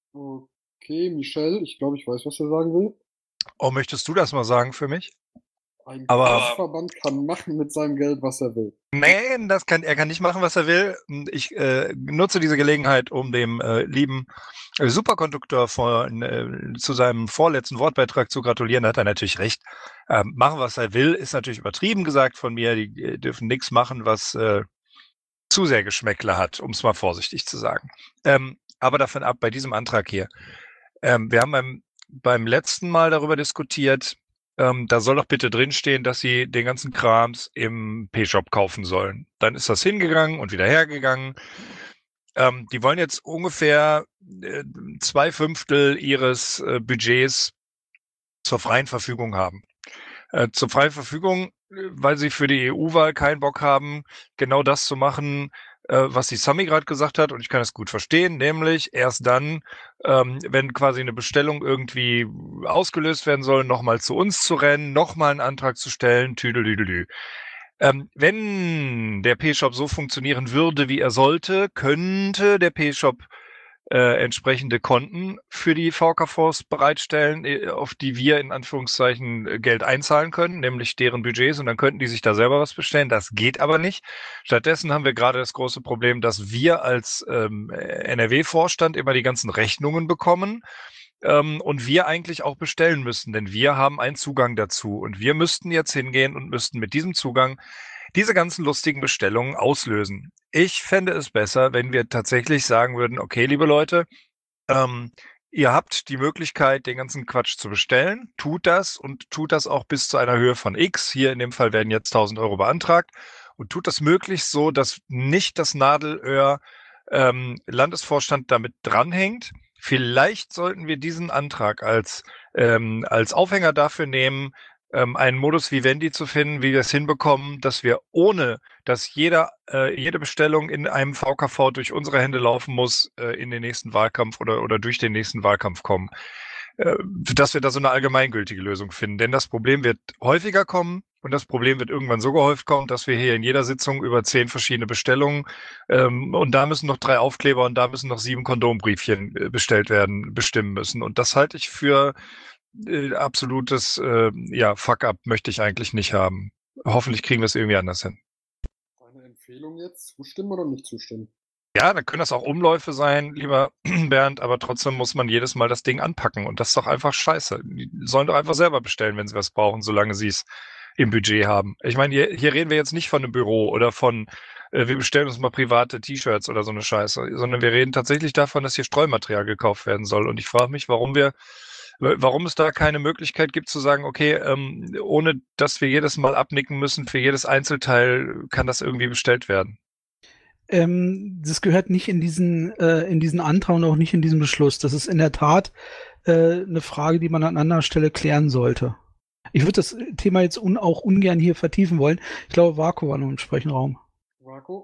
Okay, Michelle, ich glaube, ich weiß, was er sagen will. Oh, möchtest du das mal sagen für mich? Ein Aber Verband kann machen mit seinem Geld, was er will. nein, das kann, er kann nicht machen, was er will. Ich äh, nutze diese Gelegenheit, um dem äh, lieben äh, Superkonduktor von, äh, zu seinem vorletzten Wortbeitrag zu gratulieren. Da hat er natürlich recht. Ähm, machen, was er will, ist natürlich übertrieben gesagt von mir. Die äh, dürfen nichts machen, was äh, zu sehr Geschmäckle hat, um es mal vorsichtig zu sagen. Ähm, aber davon ab, bei diesem Antrag hier. Ähm, wir haben beim, beim letzten Mal darüber diskutiert, Ähm, da soll doch bitte drinstehen, dass sie den ganzen Krams im P-Shop kaufen sollen. Dann ist das hingegangen und wieder hergegangen. Ähm, die wollen jetzt ungefähr äh, zwei Fünftel ihres äh, Budgets zur freien Verfügung haben. Äh, zur freien Verfügung, weil sie für die E U-Wahl keinen Bock haben, genau das zu machen, äh, was die Sami gerade gesagt hat, und ich kann es gut verstehen, nämlich erst dann, ähm, wenn quasi eine Bestellung irgendwie ausgelöst werden soll, nochmal zu uns zu rennen, nochmal einen Antrag zu stellen, tüdelüdelü. Ähm, wenn der P-Shop so funktionieren würde, wie er sollte, könnte der P-Shop äh, entsprechende Konten für die V K Vs bereitstellen, äh, auf die wir in Anführungszeichen äh, Geld einzahlen können, nämlich deren Budgets, und dann könnten die sich da selber was bestellen. Das geht aber nicht. Stattdessen haben wir gerade das große Problem, dass wir als ähm, N R W-Vorstand immer die ganzen Rechnungen bekommen. Ähm, und wir eigentlich auch bestellen müssen, denn wir haben einen Zugang dazu. Und wir müssten jetzt hingehen und müssten mit diesem Zugang diese ganzen lustigen Bestellungen auslösen. Ich fände es besser, wenn wir tatsächlich sagen würden, okay, liebe Leute, ähm, ihr habt die Möglichkeit, den ganzen Quatsch zu bestellen, tut das und tut das auch bis zu einer Höhe von X. Hier in dem Fall werden jetzt tausend Euro beantragt und tut das möglichst so, dass nicht das Nadelöhr ähm, Landesvorstand damit dranhängt. Vielleicht sollten wir diesen Antrag als, ähm, als Aufhänger dafür nehmen, ähm, einen Modus Vivendi zu finden, wie wir es hinbekommen, dass wir ohne, dass jeder, äh, jede Bestellung in einem V K V durch unsere Hände laufen muss, äh, in den nächsten Wahlkampf oder, oder durch den nächsten Wahlkampf kommen. Äh, dass wir da so eine allgemeingültige Lösung finden. Denn das Problem wird häufiger kommen und das Problem wird irgendwann so gehäuft kommen, dass wir hier in jeder Sitzung über zehn verschiedene Bestellungen ähm, und da müssen noch drei Aufkleber und da müssen noch sieben Kondombriefchen äh, bestellt werden, bestimmen müssen. Und das halte ich für äh, absolutes äh, ja, Fuck-up möchte ich eigentlich nicht haben. Hoffentlich kriegen wir es irgendwie anders hin. Eine Empfehlung jetzt, zustimmen oder nicht zustimmen? Ja, dann können das auch Umläufe sein, lieber Bernd, aber trotzdem muss man jedes Mal das Ding anpacken und das ist doch einfach scheiße. Die sollen doch einfach selber bestellen, wenn sie was brauchen, solange sie es im Budget haben. Ich meine, hier, hier reden wir jetzt nicht von einem Büro oder von, äh, wir bestellen uns mal private T-Shirts oder so eine Scheiße, sondern wir reden tatsächlich davon, dass hier Streumaterial gekauft werden soll. Und ich frage mich, warum wir, warum es da keine Möglichkeit gibt zu sagen, okay, ähm, ohne dass wir jedes Mal abnicken müssen, für jedes Einzelteil kann das irgendwie bestellt werden. Ähm, das gehört nicht in diesen, äh, in diesen Antrag und auch nicht in diesen Beschluss. Das ist in der Tat äh, eine Frage, die man an anderer Stelle klären sollte. Ich würde das Thema jetzt un auch ungern hier vertiefen wollen. Ich glaube, Vaku war noch im Sprechenraum. Vaku?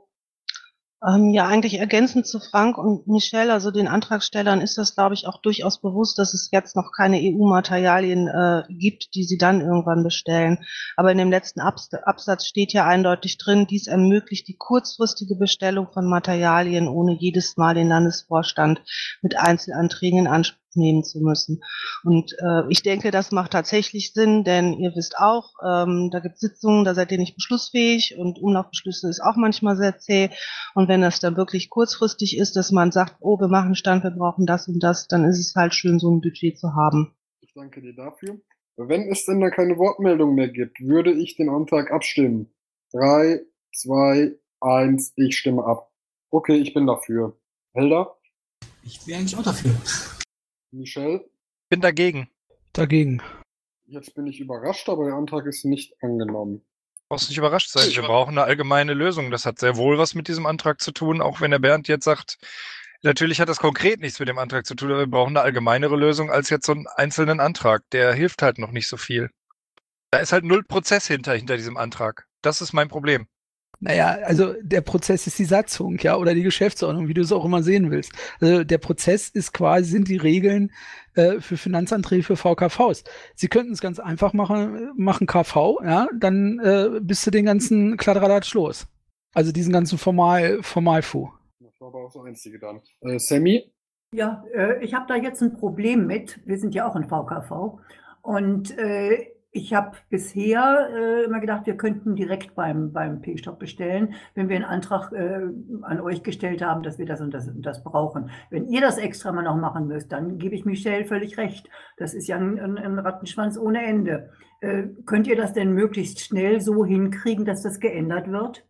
Ähm, ja, eigentlich ergänzend zu Frank und Michelle, also den Antragstellern ist das, glaube ich, auch durchaus bewusst, dass es jetzt noch keine E U-Materialien äh, gibt, die sie dann irgendwann bestellen. Aber in dem letzten Abs Absatz steht ja eindeutig drin, dies ermöglicht die kurzfristige Bestellung von Materialien, ohne jedes Mal den Landesvorstand mit Einzelanträgen in Anspruch nehmen zu müssen. Und äh, ich denke, das macht tatsächlich Sinn, denn ihr wisst auch, ähm, da gibt es Sitzungen, da seid ihr nicht beschlussfähig und Umlaufbeschlüsse ist auch manchmal sehr zäh. Und wenn das dann wirklich kurzfristig ist, dass man sagt, oh, wir machen Stand, wir brauchen das und das, dann ist es halt schön, so ein Budget zu haben. Ich danke dir dafür. Wenn es denn da keine Wortmeldung mehr gibt, würde ich den Antrag abstimmen. Drei, zwei, eins, ich stimme ab. Okay, ich bin dafür. Helda? Ich wäre eigentlich auch dafür. Michelle? Bin dagegen. Dagegen. Jetzt bin ich überrascht, aber der Antrag ist nicht angenommen. Du brauchst nicht überrascht sein. Wir brauchen eine allgemeine Lösung. Das hat sehr wohl was mit diesem Antrag zu tun, auch wenn der Bernd jetzt sagt, natürlich hat das konkret nichts mit dem Antrag zu tun, aber wir brauchen eine allgemeinere Lösung als jetzt so einen einzelnen Antrag. Der hilft halt noch nicht so viel. Da ist halt null Prozess hinter, hinter diesem Antrag. Das ist mein Problem. Naja, also der Prozess ist die Satzung, ja, oder die Geschäftsordnung, wie du es auch immer sehen willst. Also der Prozess ist quasi, sind die Regeln äh, für Finanzanträge für V K Vs. Sie könnten es ganz einfach machen, machen K V, ja, dann äh, bist du den ganzen Kladderadatsch los. Also diesen ganzen Formal, Formalfu. Das war aber auch das Einzige dann. Äh, Sammy? Ja, äh, ich habe da jetzt ein Problem mit. Wir sind ja auch ein V K V. Und äh, ich habe bisher äh, immer gedacht, wir könnten direkt beim, beim P-Shop bestellen, wenn wir einen Antrag äh, an euch gestellt haben, dass wir das und das und das brauchen. Wenn ihr das extra mal noch machen müsst, dann gebe ich Michelle völlig recht. Das ist ja ein, ein, ein Rattenschwanz ohne Ende. Äh, könnt ihr das denn möglichst schnell so hinkriegen, dass das geändert wird?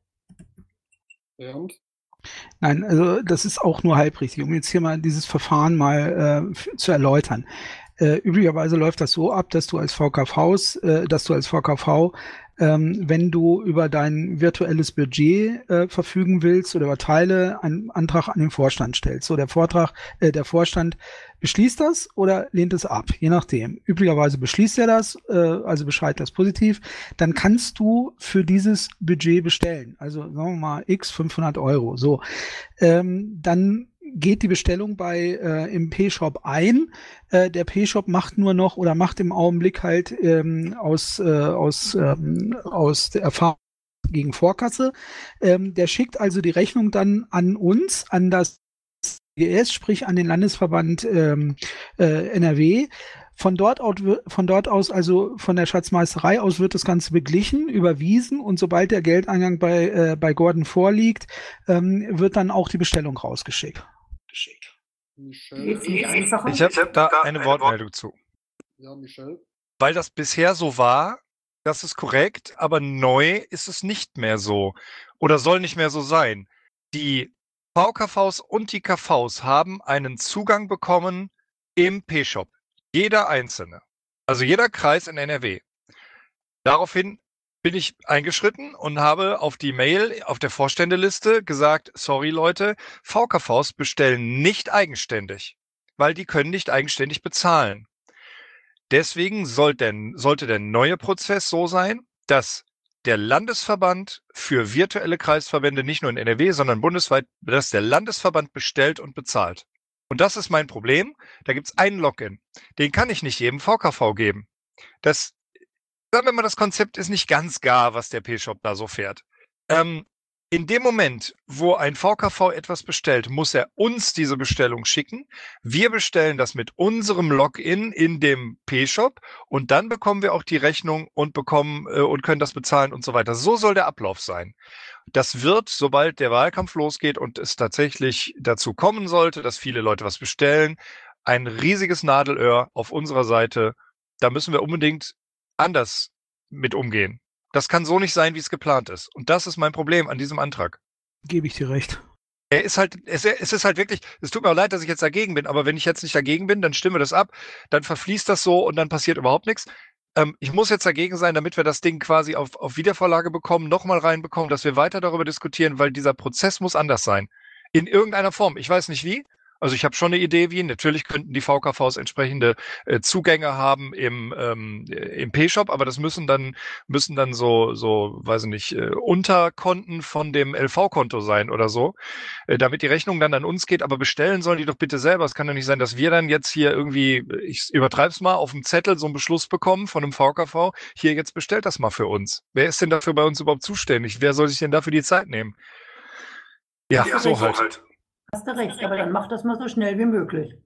Bernd? Nein, also das ist auch nur halbrichtig, um jetzt hier mal dieses Verfahren mal äh, zu erläutern. Äh, üblicherweise läuft das so ab, dass du als V K Vs, äh, dass du als V K V, ähm, wenn du über dein virtuelles Budget äh, verfügen willst oder über Teile, einen Antrag an den Vorstand stellst. So, der Vortrag, äh, der Vorstand beschließt das oder lehnt es ab, je nachdem. Üblicherweise beschließt er das, äh, also beschreibt das positiv. Dann kannst du für dieses Budget bestellen. Also sagen wir mal x fünfhundert Euro. So, ähm, dann geht die Bestellung bei äh, im P-Shop ein. Äh, der P-Shop macht nur noch oder macht im Augenblick halt ähm, aus, äh, aus, ähm, aus der Erfahrung gegen Vorkasse. Ähm, der schickt also die Rechnung dann an uns, an das G S, sprich an den Landesverband ähm, äh, N R W. Von dort, aus, von dort aus, also von der Schatzmeisterei aus, wird das Ganze beglichen, überwiesen und sobald der Geldeingang bei, äh, bei Gordon vorliegt, ähm, wird dann auch die Bestellung rausgeschickt. Geht's nicht einfacher? Ich habe da eine Wortmeldung zu. Ja, Michelle. Weil das bisher so war, das ist korrekt, aber neu ist es nicht mehr so oder soll nicht mehr so sein. Die V K Vs und die K Vs haben einen Zugang bekommen im P-Shop. Jeder einzelne. Also jeder Kreis in N R W. Daraufhin bin ich eingeschritten und habe auf die Mail auf der Vorständeliste gesagt, sorry Leute, V K Vs bestellen nicht eigenständig, weil die können nicht eigenständig bezahlen. Deswegen soll denn, sollte der neue Prozess so sein, dass der Landesverband für virtuelle Kreisverbände nicht nur in N R W, sondern bundesweit, dass der Landesverband bestellt und bezahlt. Und das ist mein Problem. Da gibt es einen Login. Den kann ich nicht jedem V K V geben. Das Sagen wir mal, das Konzept ist nicht ganz gar, was der P-Shop da so fährt. Ähm, in dem Moment, wo ein V K V etwas bestellt, muss er uns diese Bestellung schicken. Wir bestellen das mit unserem Login in dem P-Shop und dann bekommen wir auch die Rechnung und bekommen äh, und können das bezahlen und so weiter. So soll der Ablauf sein. Das wird, sobald der Wahlkampf losgeht und es tatsächlich dazu kommen sollte, dass viele Leute was bestellen, ein riesiges Nadelöhr auf unserer Seite. Da müssen wir unbedingt anders mit umgehen. Das kann so nicht sein, wie es geplant ist. Und das ist mein Problem an diesem Antrag. Gebe ich dir recht. Er ist halt, es, es ist halt wirklich, es tut mir auch leid, dass ich jetzt dagegen bin, aber wenn ich jetzt nicht dagegen bin, dann stimme das ab, dann verfließt das so und dann passiert überhaupt nichts. Ähm, ich muss jetzt dagegen sein, damit wir das Ding quasi auf, auf Wiedervorlage bekommen, nochmal reinbekommen, dass wir weiter darüber diskutieren, weil dieser Prozess muss anders sein. In irgendeiner Form. Ich weiß nicht wie. Also ich habe schon eine Idee, wie. Natürlich könnten die V K Vs entsprechende äh, Zugänge haben im, ähm, im P-Shop, aber das müssen dann müssen dann so, so, weiß ich nicht, äh, Unterkonten von dem L V-Konto sein oder so, äh, damit die Rechnung dann an uns geht. Aber bestellen sollen die doch bitte selber. Es kann doch nicht sein, dass wir dann jetzt hier irgendwie, ich übertreib's mal, auf dem Zettel so einen Beschluss bekommen von einem V K V. Hier, jetzt bestellt das mal für uns. Wer ist denn dafür bei uns überhaupt zuständig? Wer soll sich denn dafür die Zeit nehmen? Ja, Ja, so so halt. halt. Hast du recht, aber dann mach das mal so schnell wie möglich.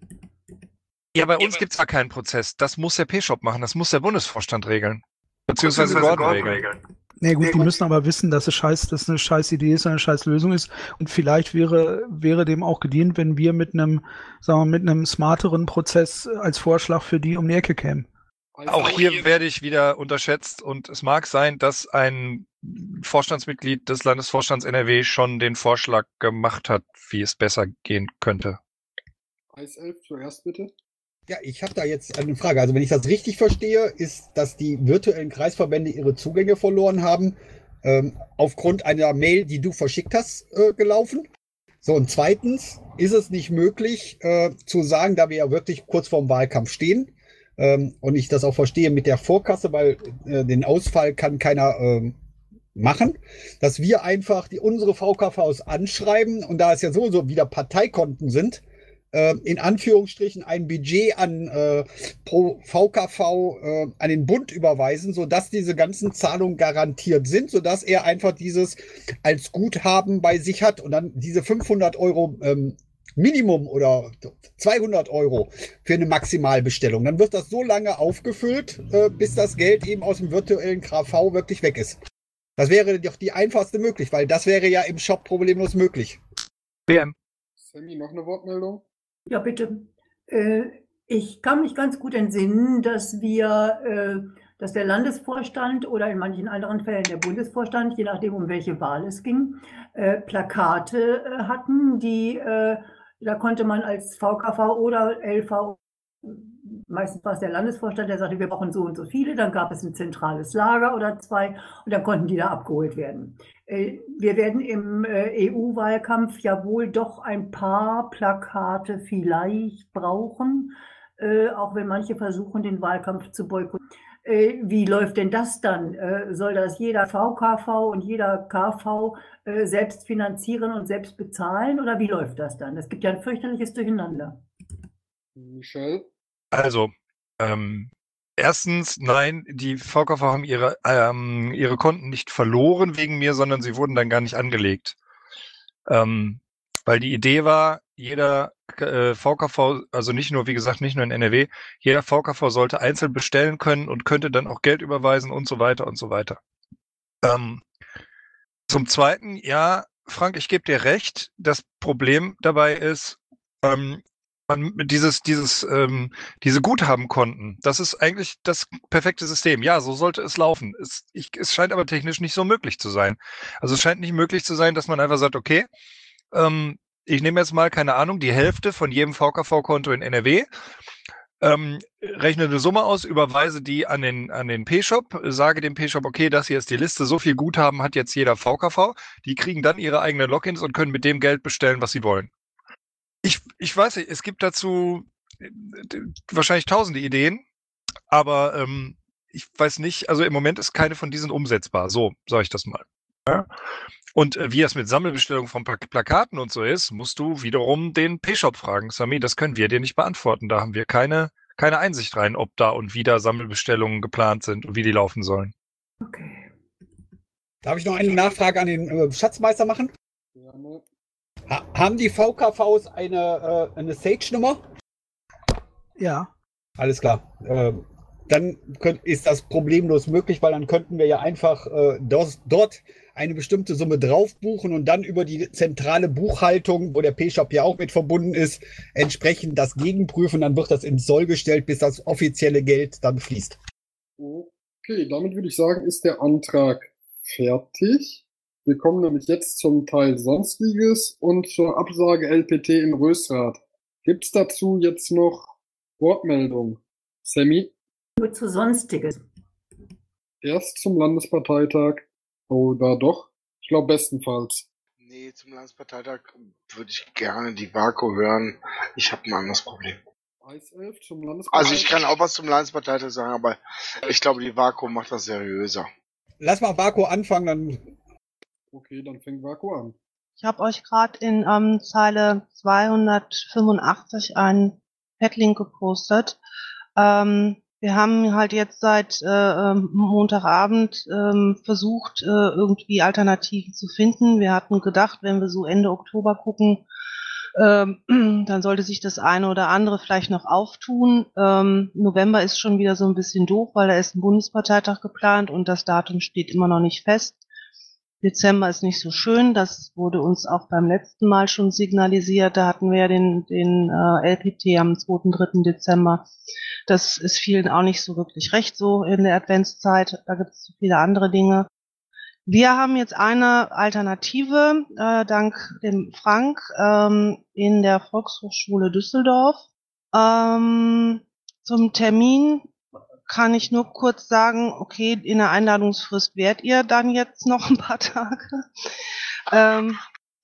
Ja, bei uns gibt's da keinen Prozess. Das muss der P-Shop machen. Das muss der Bundesvorstand regeln. Beziehungsweise Gordon regeln. Na gut, die müssen aber wissen, dass es scheiß, dass eine scheiß Idee ist, eine scheiß Lösung ist. Und vielleicht wäre, wäre dem auch gedient, wenn wir mit einem, sagen wir, mit einem smarteren Prozess als Vorschlag für die um die Ecke kämen. Auch hier werde ich wieder unterschätzt und es mag sein, dass ein Vorstandsmitglied des Landesvorstands N R W schon den Vorschlag gemacht hat, wie es besser gehen könnte. Eiself zuerst bitte. Ja, ich habe da jetzt eine Frage. Also wenn ich das richtig verstehe, ist, dass die virtuellen Kreisverbände ihre Zugänge verloren haben, ähm, aufgrund einer Mail, die du verschickt hast, äh, gelaufen. So, und zweitens ist es nicht möglich äh, zu sagen, da wir ja wirklich kurz vorm Wahlkampf stehen, ähm, und ich das auch verstehe mit der Vorkasse, weil äh, den Ausfall kann keiner äh, machen, dass wir einfach die unsere V K Vs anschreiben und da es ja sowieso wieder Parteikonten sind, äh, in Anführungsstrichen ein Budget an äh, pro V K V äh, an den Bund überweisen, sodass diese ganzen Zahlungen garantiert sind, sodass er einfach dieses als Guthaben bei sich hat und dann diese fünfhundert Euro ähm, Minimum oder zweihundert Euro für eine Maximalbestellung. Dann wird das so lange aufgefüllt, äh, bis das Geld eben aus dem virtuellen K V wirklich weg ist. Das wäre doch die einfachste Möglichkeit, weil das wäre ja im Shop problemlos möglich. B M. Sammy, noch eine Wortmeldung? Ja, bitte. Äh, ich kann mich ganz gut entsinnen, dass wir, äh, dass der Landesvorstand oder in manchen anderen Fällen der Bundesvorstand, je nachdem um welche Wahl es ging, äh, Plakate äh, hatten, die, äh, da konnte man als V K V oder L V Meistens war es der Landesvorstand, der sagte, wir brauchen so und so viele. Dann gab es ein zentrales Lager oder zwei und dann konnten die da abgeholt werden. Wir werden im E U-Wahlkampf ja wohl doch ein paar Plakate vielleicht brauchen, auch wenn manche versuchen, den Wahlkampf zu boykottieren. Wie läuft denn das dann? Soll das jeder V K V und jeder K V selbst finanzieren und selbst bezahlen oder wie läuft das dann? Es gibt ja ein fürchterliches Durcheinander. Michel? Also, ähm, erstens, nein, die V K V haben ihre, ähm, ihre Konten nicht verloren wegen mir, sondern sie wurden dann gar nicht angelegt. Ähm, weil die Idee war, jeder äh, V K V, also nicht nur, wie gesagt, nicht nur in N R W, jeder V K V sollte einzeln bestellen können und könnte dann auch Geld überweisen und so weiter und so weiter. Ähm, zum Zweiten, ja, Frank, ich gebe dir recht, das Problem dabei ist, ähm, man, dieses, dieses, ähm, diese Guthabenkonten, das ist eigentlich das perfekte System. Ja, so sollte es laufen. Es, ich, es scheint aber technisch nicht so möglich zu sein. Also es scheint nicht möglich zu sein, dass man einfach sagt, okay, ähm, ich nehme jetzt mal, keine Ahnung, die Hälfte von jedem V K V-Konto in N R W, ähm, rechne eine Summe aus, überweise die an den, an den P-Shop, sage dem P-Shop, okay, das hier ist die Liste, so viel Guthaben hat jetzt jeder V K V. Die kriegen dann ihre eigenen Logins und können mit dem Geld bestellen, was sie wollen. Ich, ich weiß nicht, es gibt dazu wahrscheinlich tausende Ideen, aber ähm, ich weiß nicht, also im Moment ist keine von diesen umsetzbar. So, sage ich das mal. Ja? Und äh, wie das mit Sammelbestellungen von Pla- Plakaten und so ist, musst du wiederum den P-Shop fragen. Sami, das können wir dir nicht beantworten. Da haben wir keine, keine Einsicht rein, ob da und wie da Sammelbestellungen geplant sind und wie die laufen sollen. Okay. Darf ich noch eine Nachfrage an den äh, Schatzmeister machen? Gerne. Ha haben die V K Vs eine, äh, eine Sage-Nummer? Ja. Alles klar. Äh, dann könnt, ist das problemlos möglich, weil dann könnten wir ja einfach äh, dos, dort eine bestimmte Summe drauf buchen und dann über die zentrale Buchhaltung, wo der P-Shop ja auch mit verbunden ist, entsprechend das gegenprüfen. Dann wird das ins Soll gestellt, bis das offizielle Geld dann fließt. Okay, damit würde ich sagen, ist der Antrag fertig. Wir kommen nämlich jetzt zum Teil Sonstiges und zur Absage L P T in Rösrath. Gibt es dazu jetzt noch Wortmeldungen? Sammy? Nur zu Sonstiges. Erst zum Landesparteitag oder doch? Ich glaube bestenfalls. Nee, zum Landesparteitag würde ich gerne die Vaku hören. Ich habe ein anderes Problem. Eiself zum Landesparteitag? Also ich kann auch was zum Landesparteitag sagen, aber ich glaube, die Vaku macht das seriöser. Lass mal Vaku anfangen, dann... Okay, dann fängt Vaku an. Ich habe euch gerade in ähm, Zeile zweihundertfünfundachtzig einen Padlink gepostet. Ähm, wir haben halt jetzt seit äh, Montagabend ähm, versucht, äh, irgendwie Alternativen zu finden. Wir hatten gedacht, wenn wir so Ende Oktober gucken, ähm, dann sollte sich das eine oder andere vielleicht noch auftun. Ähm, November ist schon wieder so ein bisschen doof, weil da ist ein Bundesparteitag geplant und das Datum steht immer noch nicht fest. Dezember ist nicht so schön, das wurde uns auch beim letzten Mal schon signalisiert. Da hatten wir ja den, den äh, L P T am zweiten, dritten Dezember. Das ist vielen auch nicht so wirklich recht, so in der Adventszeit. Da gibt es so viele andere Dinge. Wir haben jetzt eine Alternative, äh, dank dem Frank, ähm, in der Volkshochschule Düsseldorf. Ähm, zum Termin kann ich nur kurz sagen, okay, in der Einladungsfrist wärt ihr dann jetzt noch ein paar Tage. Ähm,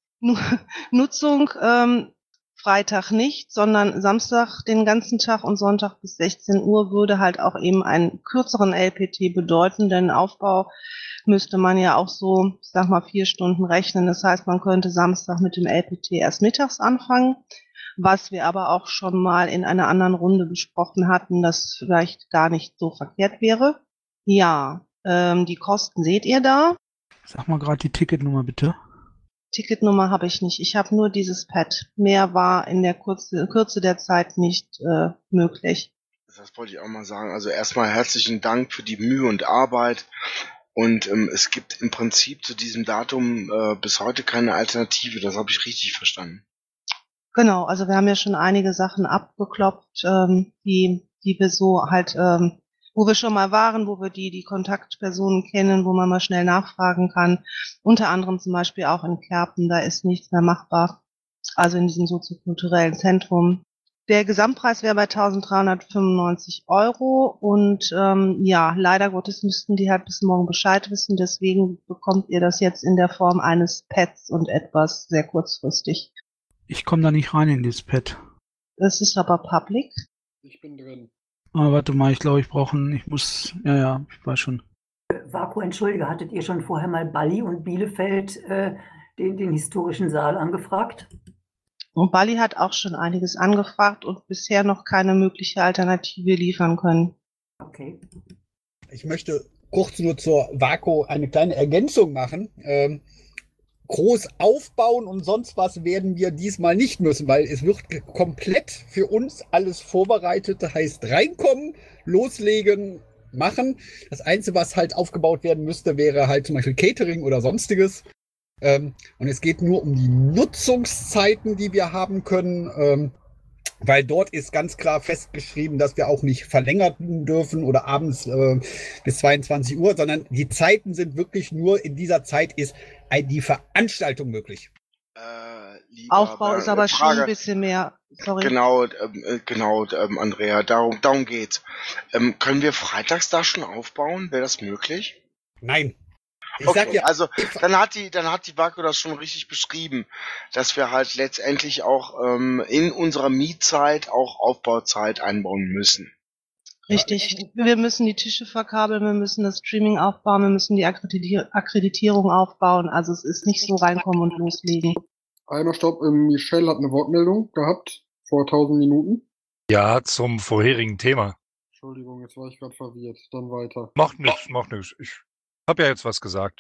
Nutzung ähm, Freitag nicht, sondern Samstag den ganzen Tag und Sonntag bis sechzehn Uhr würde halt auch eben einen kürzeren L P T bedeuten, denn Aufbau müsste man ja auch so, ich sag mal, vier Stunden rechnen. Das heißt, man könnte Samstag mit dem L P T erst mittags anfangen, was wir aber auch schon mal in einer anderen Runde besprochen hatten, dass vielleicht gar nicht so verkehrt wäre. Ja, ähm, die Kosten seht ihr da. Sag mal gerade die Ticketnummer bitte. Ticketnummer habe ich nicht. Ich habe nur dieses Pad. Mehr war in der Kürze, Kürze der Zeit nicht äh, möglich. Das wollte ich auch mal sagen. Also erstmal herzlichen Dank für die Mühe und Arbeit. Und ähm, es gibt im Prinzip zu diesem Datum äh, bis heute keine Alternative. Das habe ich richtig verstanden. Genau, also wir haben ja schon einige Sachen abgeklopft, ähm, die, die wir so halt, ähm, wo wir schon mal waren, wo wir die, die Kontaktpersonen kennen, wo man mal schnell nachfragen kann. Unter anderem zum Beispiel auch in Kerpen, da ist nichts mehr machbar. Also in diesem soziokulturellen Zentrum. Der Gesamtpreis wäre bei eintausenddreihundertfünfundneunzig Euro und ähm, ja, leider Gottes müssten die halt bis morgen Bescheid wissen, deswegen bekommt ihr das jetzt in der Form eines Pads und etwas sehr kurzfristig. Ich komme da nicht rein in dieses Pad. Das ist aber public. Ich bin drin. Aber warte mal, ich glaube, ich brauche einen, ich muss, ja, ja, ich weiß schon. Vaku, entschuldige, hattet ihr schon vorher mal Bali und Bielefeld äh, den, den historischen Saal angefragt? Und Bali hat auch schon einiges angefragt und bisher noch keine mögliche Alternative liefern können. Okay. Ich möchte kurz nur zur Vaku eine kleine Ergänzung machen. Ähm, groß aufbauen und sonst was werden wir diesmal nicht müssen, weil es wird komplett für uns alles vorbereitet. Das heißt, reinkommen, loslegen, machen. Das Einzige, was halt aufgebaut werden müsste, wäre halt zum Beispiel Catering oder sonstiges. Ähm, und es geht nur um die Nutzungszeiten, die wir haben können, ähm, weil dort ist ganz klar festgeschrieben, dass wir auch nicht verlängern dürfen oder abends äh, bis zweiundzwanzig Uhr, sondern die Zeiten sind wirklich nur in dieser Zeit ist die Veranstaltung möglich. Äh, lieber Aufbau Ber- ist aber Frage. schon ein bisschen mehr. Sorry. Genau, ähm, äh, genau, ähm, Andrea, darum, darum geht's. Ähm, können wir freitags da schon aufbauen? Wäre das möglich? Nein. Ich Okay, sag ja, also dann hat die, dann hat die Vaku das schon richtig beschrieben, dass wir halt letztendlich auch ähm, in unserer Mietzeit auch Aufbauzeit einbauen müssen. Richtig. Wir müssen die Tische verkabeln, wir müssen das Streaming aufbauen, wir müssen die Akkreditier- Akkreditierung aufbauen. Also es ist nicht so reinkommen und loslegen. Einer Stopp, ähm, Michelle hat eine Wortmeldung gehabt vor tausend Minuten. Ja, zum vorherigen Thema. Entschuldigung, jetzt war ich gerade verwirrt. Dann weiter. Macht nichts, macht nichts. Ich hab ja jetzt was gesagt.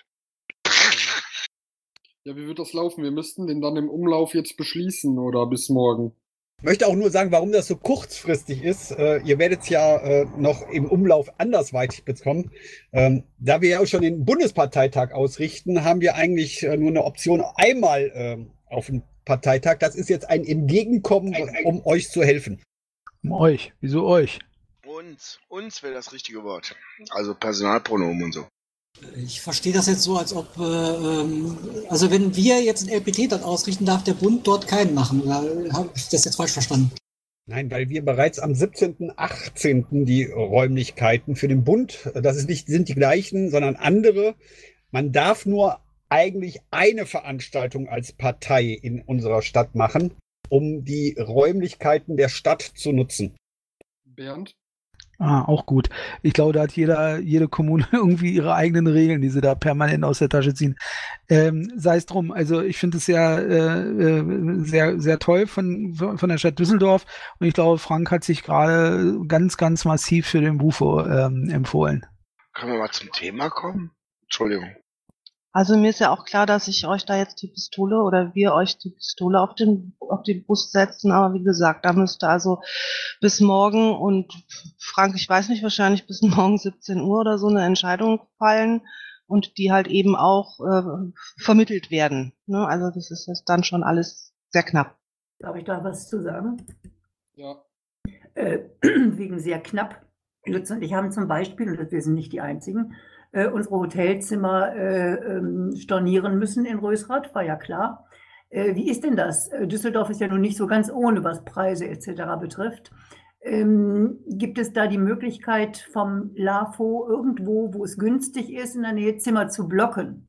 Ja, wie wird das laufen? Wir müssten den dann im Umlauf jetzt beschließen oder bis morgen. Ich möchte auch nur sagen, warum das so kurzfristig ist. Äh, ihr werdet es ja äh, noch im Umlauf andersweitig bekommen. Ähm, da wir ja auch schon den Bundesparteitag ausrichten, haben wir eigentlich äh, nur eine Option einmal äh, auf den Parteitag. Das ist jetzt ein Entgegenkommen, um euch zu helfen. Um euch. Wieso euch? Uns, uns wäre das richtige Wort. Also Personalpronomen und so. Ich verstehe das jetzt so, als ob, äh, ähm, also wenn wir jetzt ein L P T dort ausrichten, darf der Bund dort keinen machen. Oder habe ich das jetzt falsch verstanden? Nein, weil wir bereits am siebzehnten, achtzehnten die Räumlichkeiten für den Bund, das ist nicht, sind die gleichen, sondern andere. Man darf nur eigentlich eine Veranstaltung als Partei in unserer Stadt machen, um die Räumlichkeiten der Stadt zu nutzen. Bernd? Ah, auch gut. Ich glaube, da hat jeder, jede Kommune irgendwie ihre eigenen Regeln, die sie da permanent aus der Tasche ziehen. Ähm, sei es drum. Also ich finde es ja äh, sehr, sehr toll von, von der Stadt Düsseldorf. Und ich glaube, Frank hat sich gerade ganz, ganz massiv für den Bufo ähm, empfohlen. Können wir mal zum Thema kommen? Entschuldigung. Also mir ist ja auch klar, dass ich euch da jetzt die Pistole oder wir euch die Pistole auf den, auf die Brust setzen. Aber wie gesagt, da müsste also bis morgen und Frank, ich weiß nicht, wahrscheinlich bis morgen siebzehn Uhr oder so eine Entscheidung fallen und die halt eben auch äh, vermittelt werden. Ne? Also das ist jetzt dann schon alles sehr knapp. Darf ich da was zu sagen? Ja. Äh, wegen sehr knapp. Lutz und ich haben zum Beispiel, und wir sind nicht die Einzigen, äh, unsere Hotelzimmer äh, ähm, stornieren müssen in Rösrath, war ja klar. Äh, wie ist denn das? Äh, Düsseldorf ist ja nun nicht so ganz ohne, was Preise et cetera betrifft. Ähm, gibt es da die Möglichkeit vom LAFO irgendwo, wo es günstig ist, in der Nähe Zimmer zu blocken?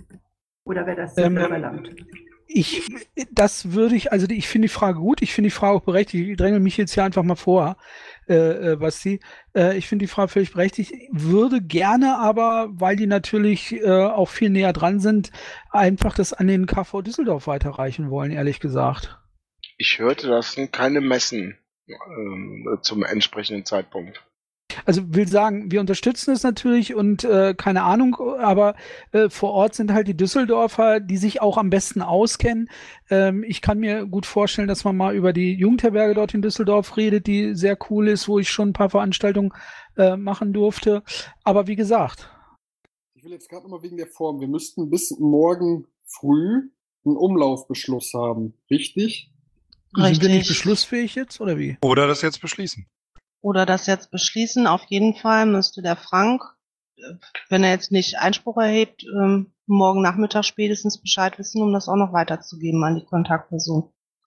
Oder wäre das zu Ähm, viel verlangt? Ich, das würde ich, also die, ich finde die Frage gut, ich finde die Frage auch berechtigt. Ich dränge mich jetzt hier einfach mal vor, äh, äh, Basti. Äh, ich finde die Frage völlig berechtigt. Würde gerne aber, weil die natürlich äh, auch viel näher dran sind, einfach das an den K V Düsseldorf weiterreichen wollen, ehrlich gesagt. Ich hörte, das sind keine Messen ähm, zum entsprechenden Zeitpunkt. Also will sagen, wir unterstützen es natürlich und äh, keine Ahnung, aber äh, vor Ort sind halt die Düsseldorfer, die sich auch am besten auskennen. Ähm, ich kann mir gut vorstellen, dass man mal über die Jugendherberge dort in Düsseldorf redet, die sehr cool ist, wo ich schon ein paar Veranstaltungen äh, machen durfte. Aber wie gesagt. Ich will jetzt gerade nochmal wegen der Form. Wir müssten bis morgen früh einen Umlaufbeschluss haben. Richtig? Sind wir nicht Richtig. beschlussfähig jetzt oder wie? Oder das jetzt beschließen. Oder das jetzt beschließen. Auf jeden Fall müsste der Frank, äh, wenn er jetzt nicht Einspruch erhebt, ähm, morgen Nachmittag spätestens Bescheid wissen, um das auch noch weiterzugeben an die Kontaktperson.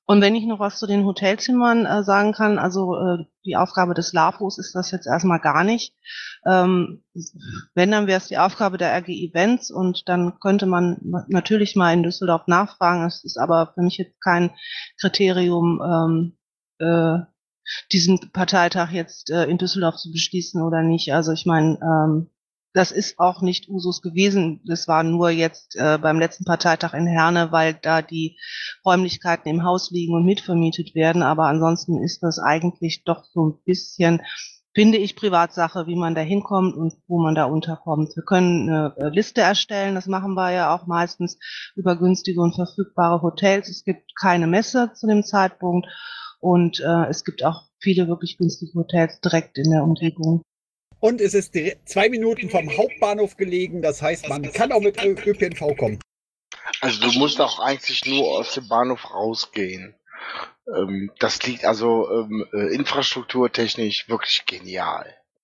Und wenn ich noch was zu den Hotelzimmern äh, sagen kann, also äh, die Aufgabe des LAFOs ist das jetzt erstmal gar nicht. Ähm, wenn, dann wäre es die Aufgabe der R G Events und dann könnte man natürlich mal in Düsseldorf nachfragen. Es ist aber für mich jetzt kein Kriterium, ähm, äh, diesen Parteitag jetzt äh, in Düsseldorf zu beschließen oder nicht. Also ich meine, ähm, das ist auch nicht Usus gewesen. Das war nur jetzt äh, beim letzten Parteitag in Herne, weil da die Räumlichkeiten im Haus liegen und mitvermietet werden. Aber ansonsten ist das eigentlich doch so ein bisschen, finde ich, Privatsache, wie man da hinkommt und wo man da unterkommt. Wir können eine äh, Liste erstellen. Das machen wir ja auch meistens über günstige und verfügbare Hotels. Es gibt keine Messe zu dem Zeitpunkt. Und äh, es gibt auch viele wirklich günstige Hotels direkt in der Umgebung. Und es ist direkt zwei Minuten vom Hauptbahnhof gelegen. Das heißt, man kann auch mit Ö P N V kommen. Also du musst auch eigentlich nur aus dem Bahnhof rausgehen. Ähm, das liegt also ähm, äh, infrastrukturtechnisch wirklich genial.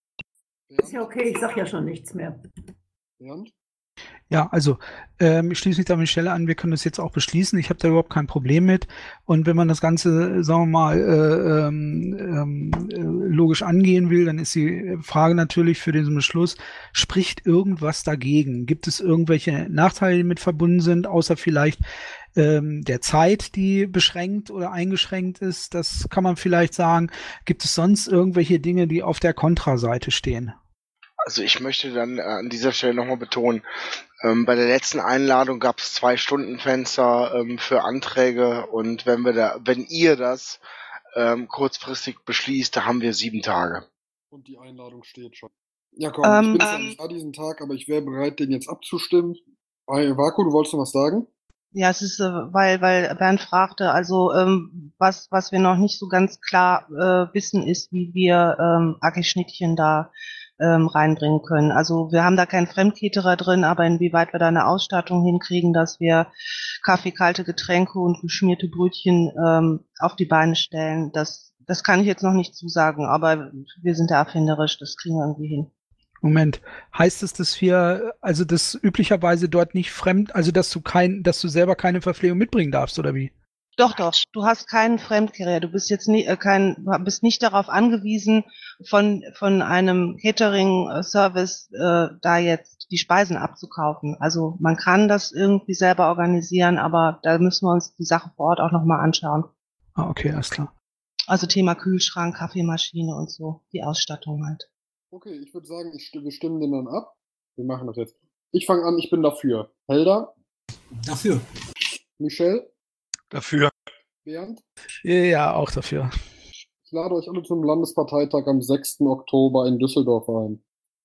Ist ja okay, ich sag ja schon nichts mehr. Bernd? Ja, also ähm, ich schließe mich da an Michelle an, wir können das jetzt auch beschließen, ich habe da überhaupt kein Problem mit und wenn man das Ganze, sagen wir mal, äh, ähm, äh, logisch angehen will, dann ist die Frage natürlich für diesen Beschluss, spricht irgendwas dagegen? Gibt es irgendwelche Nachteile, die mit verbunden sind, außer vielleicht ähm, der Zeit, die beschränkt oder eingeschränkt ist? Das kann man vielleicht sagen. Gibt es sonst irgendwelche Dinge, die auf der Kontraseite stehen? Also ich möchte dann äh, an dieser Stelle nochmal betonen, ähm, bei der letzten Einladung gab es zwei Stundenfenster ähm, für Anträge und wenn wir da, wenn ihr das ähm, kurzfristig beschließt, da haben wir sieben Tage. Und die Einladung steht schon. Ja komm, Ähm, ich bin zwar ähm, nicht da diesen Tag, aber ich wäre bereit, den jetzt abzustimmen. Hey, Vaku, du wolltest noch was sagen? Ja, es ist, äh, weil, weil Bernd fragte, also ähm, was, was wir noch nicht so ganz klar äh, wissen, ist, wie wir ähm, A G Schnittchen da ähm, reinbringen können. Also wir haben da keinen Fremdcaterer drin, aber inwieweit wir da eine Ausstattung hinkriegen, dass wir Kaffee, kalte Getränke und geschmierte Brötchen ähm, auf die Beine stellen, das, das kann ich jetzt noch nicht zusagen, aber wir sind da erfinderisch, das kriegen wir irgendwie hin. Moment, heißt es, dass wir, also dass üblicherweise dort nicht fremd, also dass du kein, dass du selber keine Verpflegung mitbringen darfst, oder wie? Doch, doch. Du hast keinen Fremdcarrier. Du bist jetzt nie, äh, kein, bist nicht darauf angewiesen, von von einem Catering-Service äh, da jetzt die Speisen abzukaufen. Also man kann das irgendwie selber organisieren, aber da müssen wir uns die Sache vor Ort auch nochmal anschauen. Ah, okay, alles klar. Also Thema Kühlschrank, Kaffeemaschine und so, die Ausstattung halt. Okay, ich würde sagen, ich, sti- wir stimmen den dann ab. Wir machen das jetzt. Ich fange an, ich bin dafür. Helda, Dafür. Michelle, Dafür. Bernd. Ja, auch dafür. Ich lade euch alle zum Landesparteitag am sechsten Oktober in Düsseldorf ein.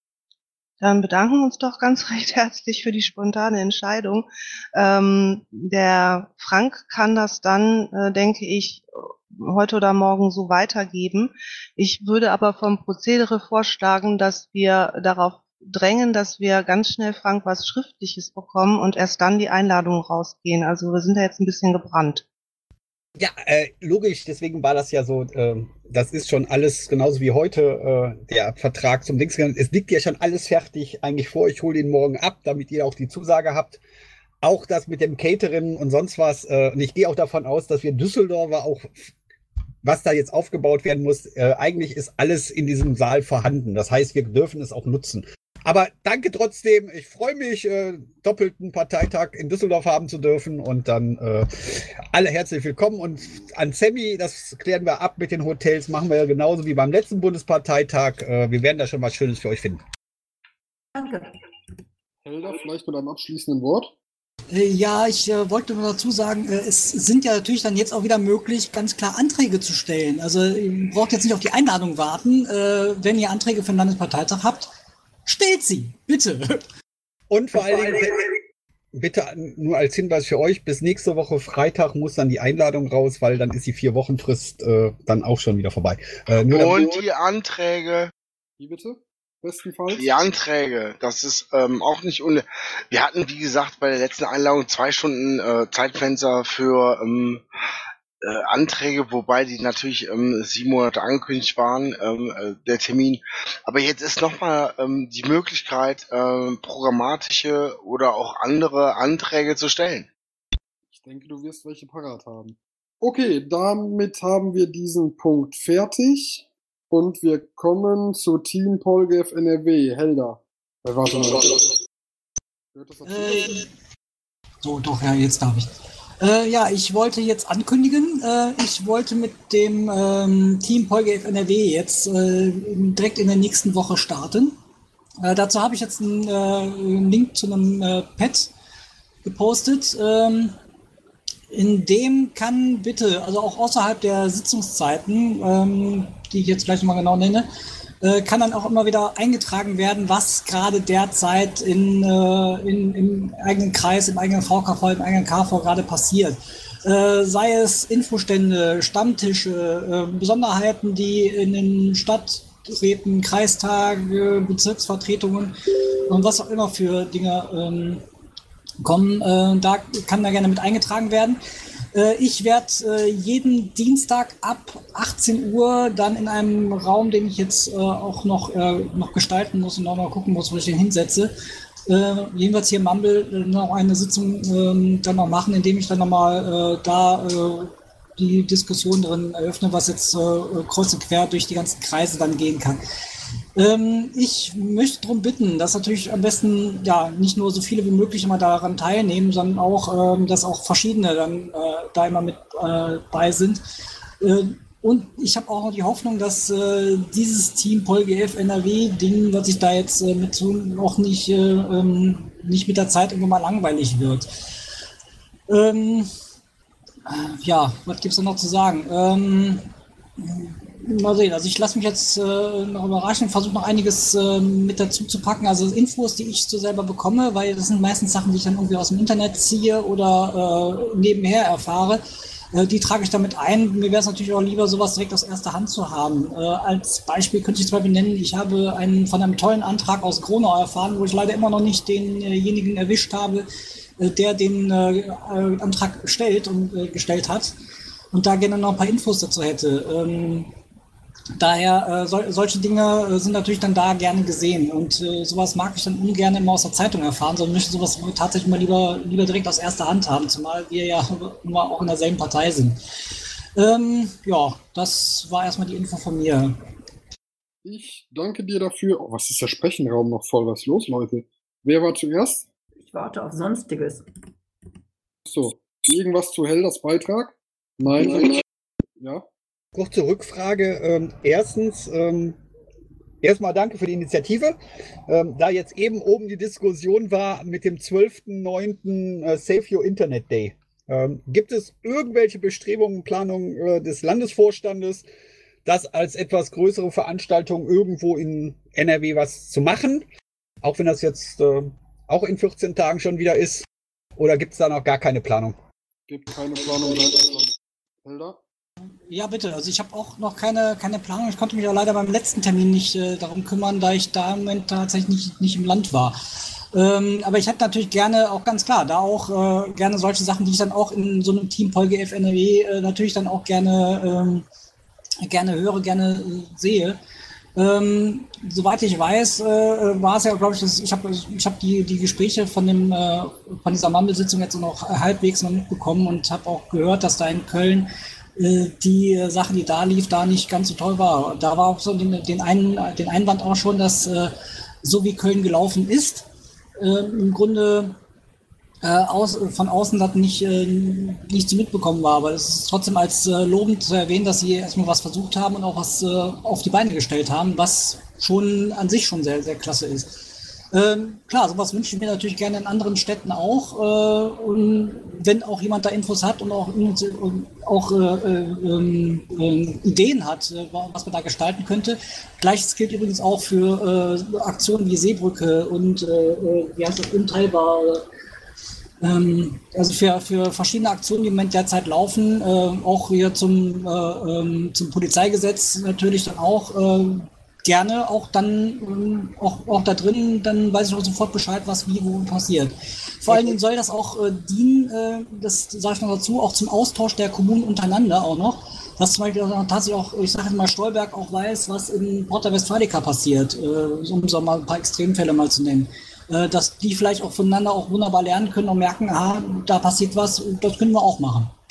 Dann bedanken wir uns doch ganz recht herzlich für die spontane Entscheidung. Ähm, der Frank kann das dann, äh, denke ich, heute oder morgen so weitergeben. Ich würde aber vom Prozedere vorschlagen, dass wir darauf drängen, dass wir ganz schnell Frank was Schriftliches bekommen und erst dann die Einladung rausgehen. Also wir sind da jetzt ein bisschen gebrannt. Ja, äh, logisch, deswegen war das ja so, äh, das ist schon alles genauso wie heute äh, der Vertrag zum Dings gegangen. Es liegt ja schon alles fertig eigentlich vor. Ich hole ihn morgen ab, damit ihr auch die Zusage habt. Auch das mit dem Catering und sonst was. Äh, und ich gehe auch davon aus, dass wir Düsseldorfer auch, was da jetzt aufgebaut werden muss, äh, eigentlich ist alles in diesem Saal vorhanden. Das heißt, wir dürfen es auch nutzen. Aber danke trotzdem. Ich freue mich, äh, doppelten Parteitag in Düsseldorf haben zu dürfen. Und dann äh, alle herzlich willkommen. Und an Sammy, das klären wir ab mit den Hotels. Machen wir ja genauso wie beim letzten Bundesparteitag. Äh, wir werden da schon was Schönes für euch finden. Danke. Helda, vielleicht mit einem abschließenden Wort? Äh, Ja, ich äh, wollte nur dazu sagen, äh, es sind ja natürlich dann jetzt auch wieder möglich, ganz klar Anträge zu stellen. Also ihr braucht jetzt nicht auf die Einladung warten. Äh, wenn ihr Anträge für den Landesparteitag habt, stellt sie, bitte. Und vor allen Dingen, bitte nur als Hinweis für euch, bis nächste Woche Freitag muss dann die Einladung raus, weil dann ist die Vier-Wochen-Frist äh, dann auch schon wieder vorbei. Äh, nur Und die Anträge, Wie bitte? Bestenfalls? die Anträge, das ist ähm, auch nicht un... Wir hatten, wie gesagt, bei der letzten Einladung zwei Stunden äh, Zeitfenster für ähm, äh, Anträge, wobei die natürlich ähm, sieben Monate angekündigt waren, ähm, äh, der Termin. Aber jetzt ist nochmal ähm, die Möglichkeit, ähm, programmatische oder auch andere Anträge zu stellen. Ich denke, du wirst welche parat haben. Okay, damit haben wir diesen Punkt fertig und wir kommen zu Team PolGF N R W. Helda. Äh, warte mal. Hört das dazu? Äh, so, doch, ja, jetzt darf ich. Äh, ja, ich wollte jetzt ankündigen, äh, ich wollte mit dem ähm, Team PolGF N R W jetzt äh, direkt in der nächsten Woche starten. Äh, dazu habe ich jetzt einen, äh, einen Link zu einem äh, Pad gepostet. Ähm, in dem kann bitte, also auch außerhalb der Sitzungszeiten, ähm, die ich jetzt gleich nochmal genau nenne, äh, kann dann auch immer wieder eingetragen werden, was gerade derzeit in, äh, in, im eigenen Kreis, im eigenen V K V, im eigenen K V gerade passiert. Äh, sei es Infostände, Stammtische, äh, Besonderheiten, die in den Stadträten, Kreistage, Bezirksvertretungen und was auch immer für Dinge ähm, kommen, äh, da kann da gerne mit eingetragen werden. Äh, ich werde äh, jeden Dienstag ab achtzehn Uhr dann in einem Raum, den ich jetzt äh, auch noch, äh, noch gestalten muss und auch noch gucken muss, wo ich den hinsetze, äh, jedenfalls hier im Mumble äh, noch eine Sitzung äh, dann noch machen, indem ich dann nochmal äh, da äh, die Diskussion drin eröffne, was jetzt äh, kreuz und quer durch die ganzen Kreise dann gehen kann. Ähm, ich möchte darum bitten, dass natürlich am besten ja nicht nur so viele wie möglich immer daran teilnehmen, sondern auch, ähm, dass auch verschiedene dann äh, da immer mit äh, bei sind. Äh, und ich habe auch noch die Hoffnung, dass äh, dieses Team PolGF N R W-Ding, was ich da jetzt äh, mit tun, auch nicht, äh, ähm, nicht mit der Zeit irgendwann mal langweilig wird. Ähm, äh, ja, was gibt es da noch zu sagen? Ähm, Mal sehen, also ich lasse mich jetzt äh, noch überraschen, versuche noch einiges äh, mit dazu zu packen, also Infos, die ich so selber bekomme, weil das sind meistens Sachen, die ich dann irgendwie aus dem Internet ziehe oder äh, nebenher erfahre, äh, die trage ich damit ein. Mir wäre es natürlich auch lieber, sowas direkt aus erster Hand zu haben. Äh, als Beispiel könnte ich zum Beispiel nennen, ich habe einen, von einem tollen Antrag aus Gronau erfahren, wo ich leider immer noch nicht denjenigen erwischt habe, äh, der den äh, Antrag stellt und äh, gestellt hat und da gerne noch ein paar Infos dazu hätte. Ähm, Daher, äh, sol solche Dinge äh, sind natürlich dann da gerne gesehen und äh, sowas mag ich dann ungern immer aus der Zeitung erfahren, sondern möchte sowas tatsächlich mal lieber, lieber direkt aus erster Hand haben, zumal wir ja immer auch in derselben Partei sind. Ähm, ja, das war erstmal die Info von mir. Ich danke dir dafür. Oh, was ist der Sprechenraum noch voll? Was ist los, Leute? Wer war zuerst? Ich warte auf Sonstiges. So, irgendwas zu Heldas Beitrag? Nein. Ja. Kurze Rückfrage. Ähm, erstens, ähm, erstmal danke für die Initiative. Ähm, da jetzt eben oben die Diskussion war mit dem zwölften neunten äh, Save Your Internet Day. Ähm, gibt es irgendwelche Bestrebungen, Planungen äh, des Landesvorstandes, das als etwas größere Veranstaltung irgendwo in N R W was zu machen? Auch wenn das jetzt äh, auch in vierzehn Tagen schon wieder ist. Oder gibt es da noch gar keine Planung? Gibt keine Planung. Helda? Ja, bitte. Also ich habe auch noch keine, keine Planung. Ich konnte mich ja leider beim letzten Termin nicht äh, darum kümmern, da ich da im Moment tatsächlich nicht, nicht im Land war. Ähm, aber ich hätte natürlich gerne, auch ganz klar, da auch äh, gerne solche Sachen, die ich dann auch in so einem Team PolGF N R W äh, natürlich dann auch gerne, ähm, gerne höre, gerne äh, sehe. Ähm, soweit ich weiß, äh, war es ja, glaube ich, das, ich habe ich hab die, die Gespräche von, dem, äh, von dieser Mumble-Sitzung jetzt noch halbwegs noch mitbekommen und habe auch gehört, dass da in Köln die Sache, die da lief, da nicht ganz so toll war. Da war auch so den, den, einen, den Einwand auch schon, dass äh, so wie Köln gelaufen ist, äh, im Grunde äh, aus, von außen das nicht, äh, nicht zu mitbekommen war. Aber es ist trotzdem als äh, lobend zu erwähnen, dass sie erstmal was versucht haben und auch was äh, auf die Beine gestellt haben, was schon an sich schon sehr, sehr klasse ist. Ähm, klar, sowas wünsche ich mir natürlich gerne in anderen Städten auch. Äh, und wenn auch jemand da Infos hat und auch, und auch äh, äh, äh, Ideen hat, äh, was man da gestalten könnte. Gleiches gilt übrigens auch für äh, Aktionen wie Seebrücke und äh, wie heißt das, unteilbar. Ähm, also für, für verschiedene Aktionen, die im Moment derzeit laufen, äh, auch hier zum, äh, ähm, zum Polizeigesetz natürlich dann auch. Äh, Gerne auch dann, ähm, auch, auch da drin, dann weiß ich auch sofort Bescheid, was wie wo passiert. Vor allen Dingen soll das auch äh, dienen, äh, das sage ich noch dazu, auch zum Austausch der Kommunen untereinander auch noch. Dass zum Beispiel auch, tatsächlich auch, ich sage mal, Stolberg auch weiß, was in Porta Westfalica passiert, äh, um so mal ein paar Extremfälle mal zu nennen. Äh, dass die vielleicht auch voneinander auch wunderbar lernen können und merken, aha, da passiert was, das können wir auch machen.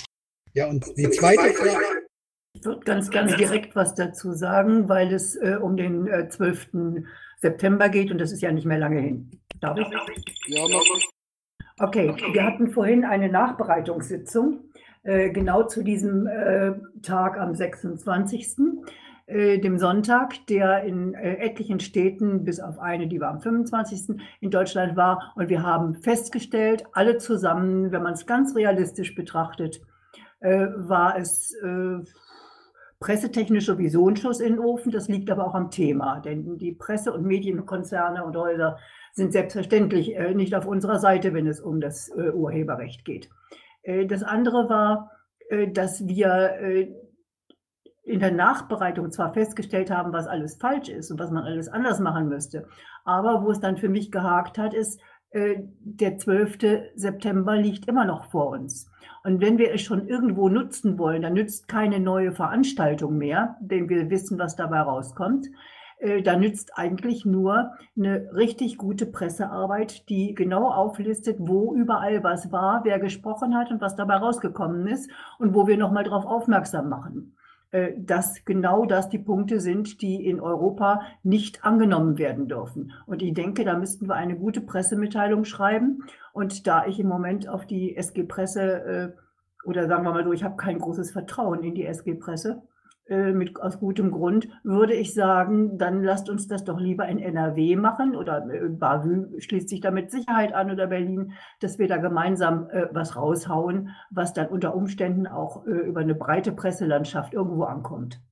Ja, und die zweite Frage. Ich würde ganz, ganz direkt was dazu sagen, weil es äh, um den äh, zwölften September geht und das ist ja nicht mehr lange hin. Darf ich? Ja, mach ich. Okay, wir hatten vorhin eine Nachbereitungssitzung, äh, genau zu diesem äh, Tag am sechsundzwanzigsten Äh, dem Sonntag, der in äh, etlichen Städten, bis auf eine, die war am fünfundzwanzigsten in Deutschland war. Und wir haben festgestellt, alle zusammen, wenn man es ganz realistisch betrachtet, äh, war es äh, pressetechnisch sowieso ein Schuss in den Ofen. Das liegt aber auch am Thema, denn die Presse- und Medienkonzerne und Häuser sind selbstverständlich äh, nicht auf unserer Seite, wenn es um das äh, Urheberrecht geht. Äh, das andere war, äh, dass wir äh, in der Nachbereitung zwar festgestellt haben, was alles falsch ist und was man alles anders machen müsste, aber wo es dann für mich gehakt hat, ist, äh, der zwölfte September liegt immer noch vor uns. Und wenn wir es schon irgendwo nutzen wollen, dann nützt keine neue Veranstaltung mehr, denn wir wissen, was dabei rauskommt. Äh, da nützt eigentlich nur eine richtig gute Pressearbeit, die genau auflistet, wo überall was war, wer gesprochen hat und was dabei rausgekommen ist und wo wir nochmal darauf aufmerksam machen, dass genau das die Punkte sind, die in Europa nicht angenommen werden dürfen. Und ich denke, da müssten wir eine gute Pressemitteilung schreiben. Und da ich im Moment auf die S G-Presse, oder sagen wir mal so, ich habe kein großes Vertrauen in die S G-Presse, mit, aus gutem Grund, würde ich sagen, dann lasst uns das doch lieber in N R W machen oder Bavü schließt sich da mit Sicherheit an oder Berlin, dass wir da gemeinsam äh, was raushauen, was dann unter Umständen auch äh, über eine breite Presselandschaft irgendwo ankommt.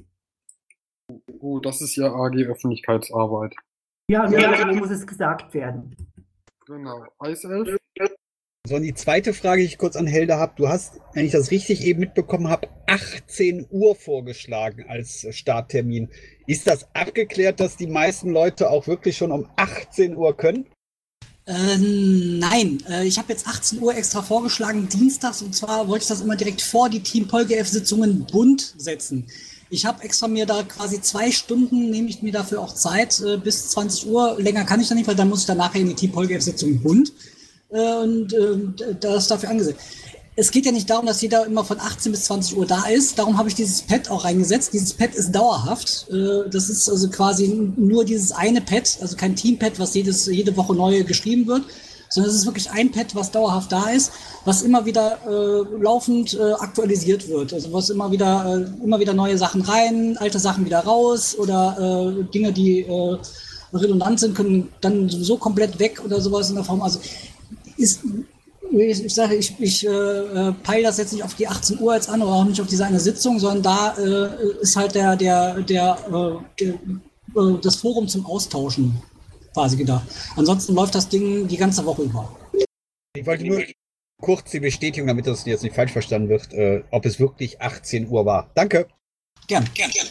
Oh, das ist ja A G Öffentlichkeitsarbeit. Ja, und ja. So muss es gesagt werden. Genau. Eiself? So, und die zweite Frage, die ich kurz an Helda habe. Du hast, wenn ich das richtig eben mitbekommen habe, achtzehn Uhr vorgeschlagen als Starttermin. Ist das abgeklärt, dass die meisten Leute auch wirklich schon um achtzehn Uhr können? Äh, nein, äh, ich habe jetzt achtzehn Uhr extra vorgeschlagen, dienstags, und zwar wollte ich das immer direkt vor die Team PolGF-Sitzungen bunt setzen. Ich habe extra mir da quasi zwei Stunden, nehme ich mir dafür auch Zeit, äh, bis zwanzig Uhr. Länger kann ich da nicht, weil dann muss ich dann nachher in die Team PolGF-Sitzung bunt. Und äh, das ist dafür angesetzt. Es geht ja nicht darum, dass jeder immer von achtzehn bis zwanzig Uhr da ist. Darum habe ich dieses Pad auch reingesetzt. Dieses Pad ist dauerhaft. Äh, das ist also quasi nur dieses eine Pad, also kein Teampad, was jedes, jede Woche neu geschrieben wird, sondern es ist wirklich ein Pad, was dauerhaft da ist, was immer wieder äh, laufend äh, aktualisiert wird. Also was immer wieder, äh, immer wieder neue Sachen rein, alte Sachen wieder raus oder äh, Dinge, die äh, redundant sind, können dann sowieso komplett weg oder sowas in der Form. Also Ist, ich, ich sage, ich, ich äh, peile das jetzt nicht auf die achtzehn Uhr jetzt an oder auch nicht auf diese eine Sitzung, sondern da äh, ist halt der, der, der, äh, der äh, das Forum zum Austauschen quasi gedacht. Ansonsten läuft das Ding die ganze Woche über. Ich wollte nur kurz die Bestätigung, damit das jetzt nicht falsch verstanden wird, äh, ob es wirklich achtzehn Uhr war. Danke. Gern, gern, gern.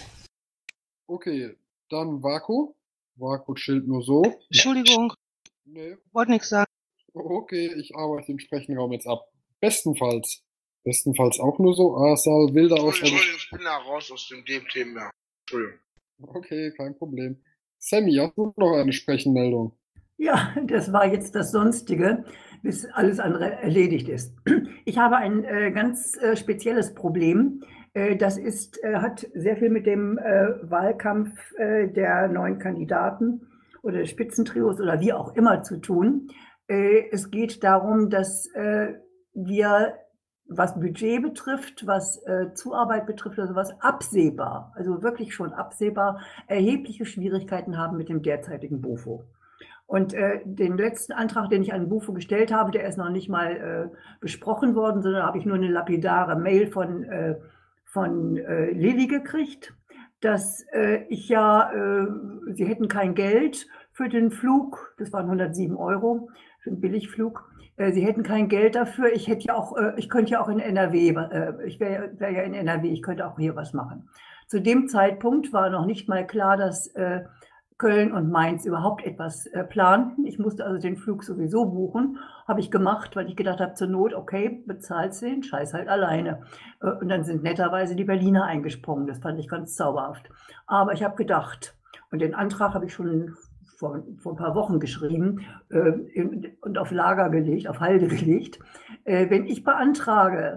Okay, dann Vaku. Vaku chillt nur so. Entschuldigung, Nee. wollte nichts sagen. Okay, ich arbeite den Sprechenraum jetzt ab. Bestenfalls. Bestenfalls auch nur so. Asal, wilder aus. Entschuldigung, ich bin da raus aus dem, dem Thema. Entschuldigung. Okay, kein Problem. Sammy, hast du noch eine Sprechenmeldung? Ja, das war jetzt das Sonstige, bis alles andere erledigt ist. Ich habe ein äh, ganz äh, spezielles Problem. Äh, das ist, äh, hat sehr viel mit dem äh, Wahlkampf äh, der neuen Kandidaten oder des Spitzentrios oder wie auch immer zu tun. Äh, es geht darum, dass äh, wir, was Budget betrifft, was äh, Zuarbeit betrifft, also was absehbar, also wirklich schon absehbar, erhebliche Schwierigkeiten haben mit dem derzeitigen BOFO. Und äh, den letzten Antrag, den ich an BOFO gestellt habe, der ist noch nicht mal äh, besprochen worden, sondern habe ich nur eine lapidare Mail von, äh, von äh, Lilly gekriegt, dass äh, ich ja, äh, sie hätten kein Geld für den Flug, das waren hundertsieben Euro, für einen Billigflug. Äh, sie hätten kein Geld dafür. Ich hätte ja auch, äh, ich könnte ja auch in N R W, äh, ich wäre wär ja in N R W, ich könnte auch hier was machen. Zu dem Zeitpunkt war noch nicht mal klar, dass äh, Köln und Mainz überhaupt etwas äh, planten. Ich musste also den Flug sowieso buchen. Habe ich gemacht, weil ich gedacht habe, zur Not, okay, bezahlst du den Scheiß halt alleine. Äh, und dann sind netterweise die Berliner eingesprungen. Das fand ich ganz zauberhaft. Aber ich habe gedacht, und den Antrag habe ich schon vor, vor ein paar Wochen geschrieben äh, und auf Lager gelegt, auf Halde gelegt. Äh, wenn ich beantrage,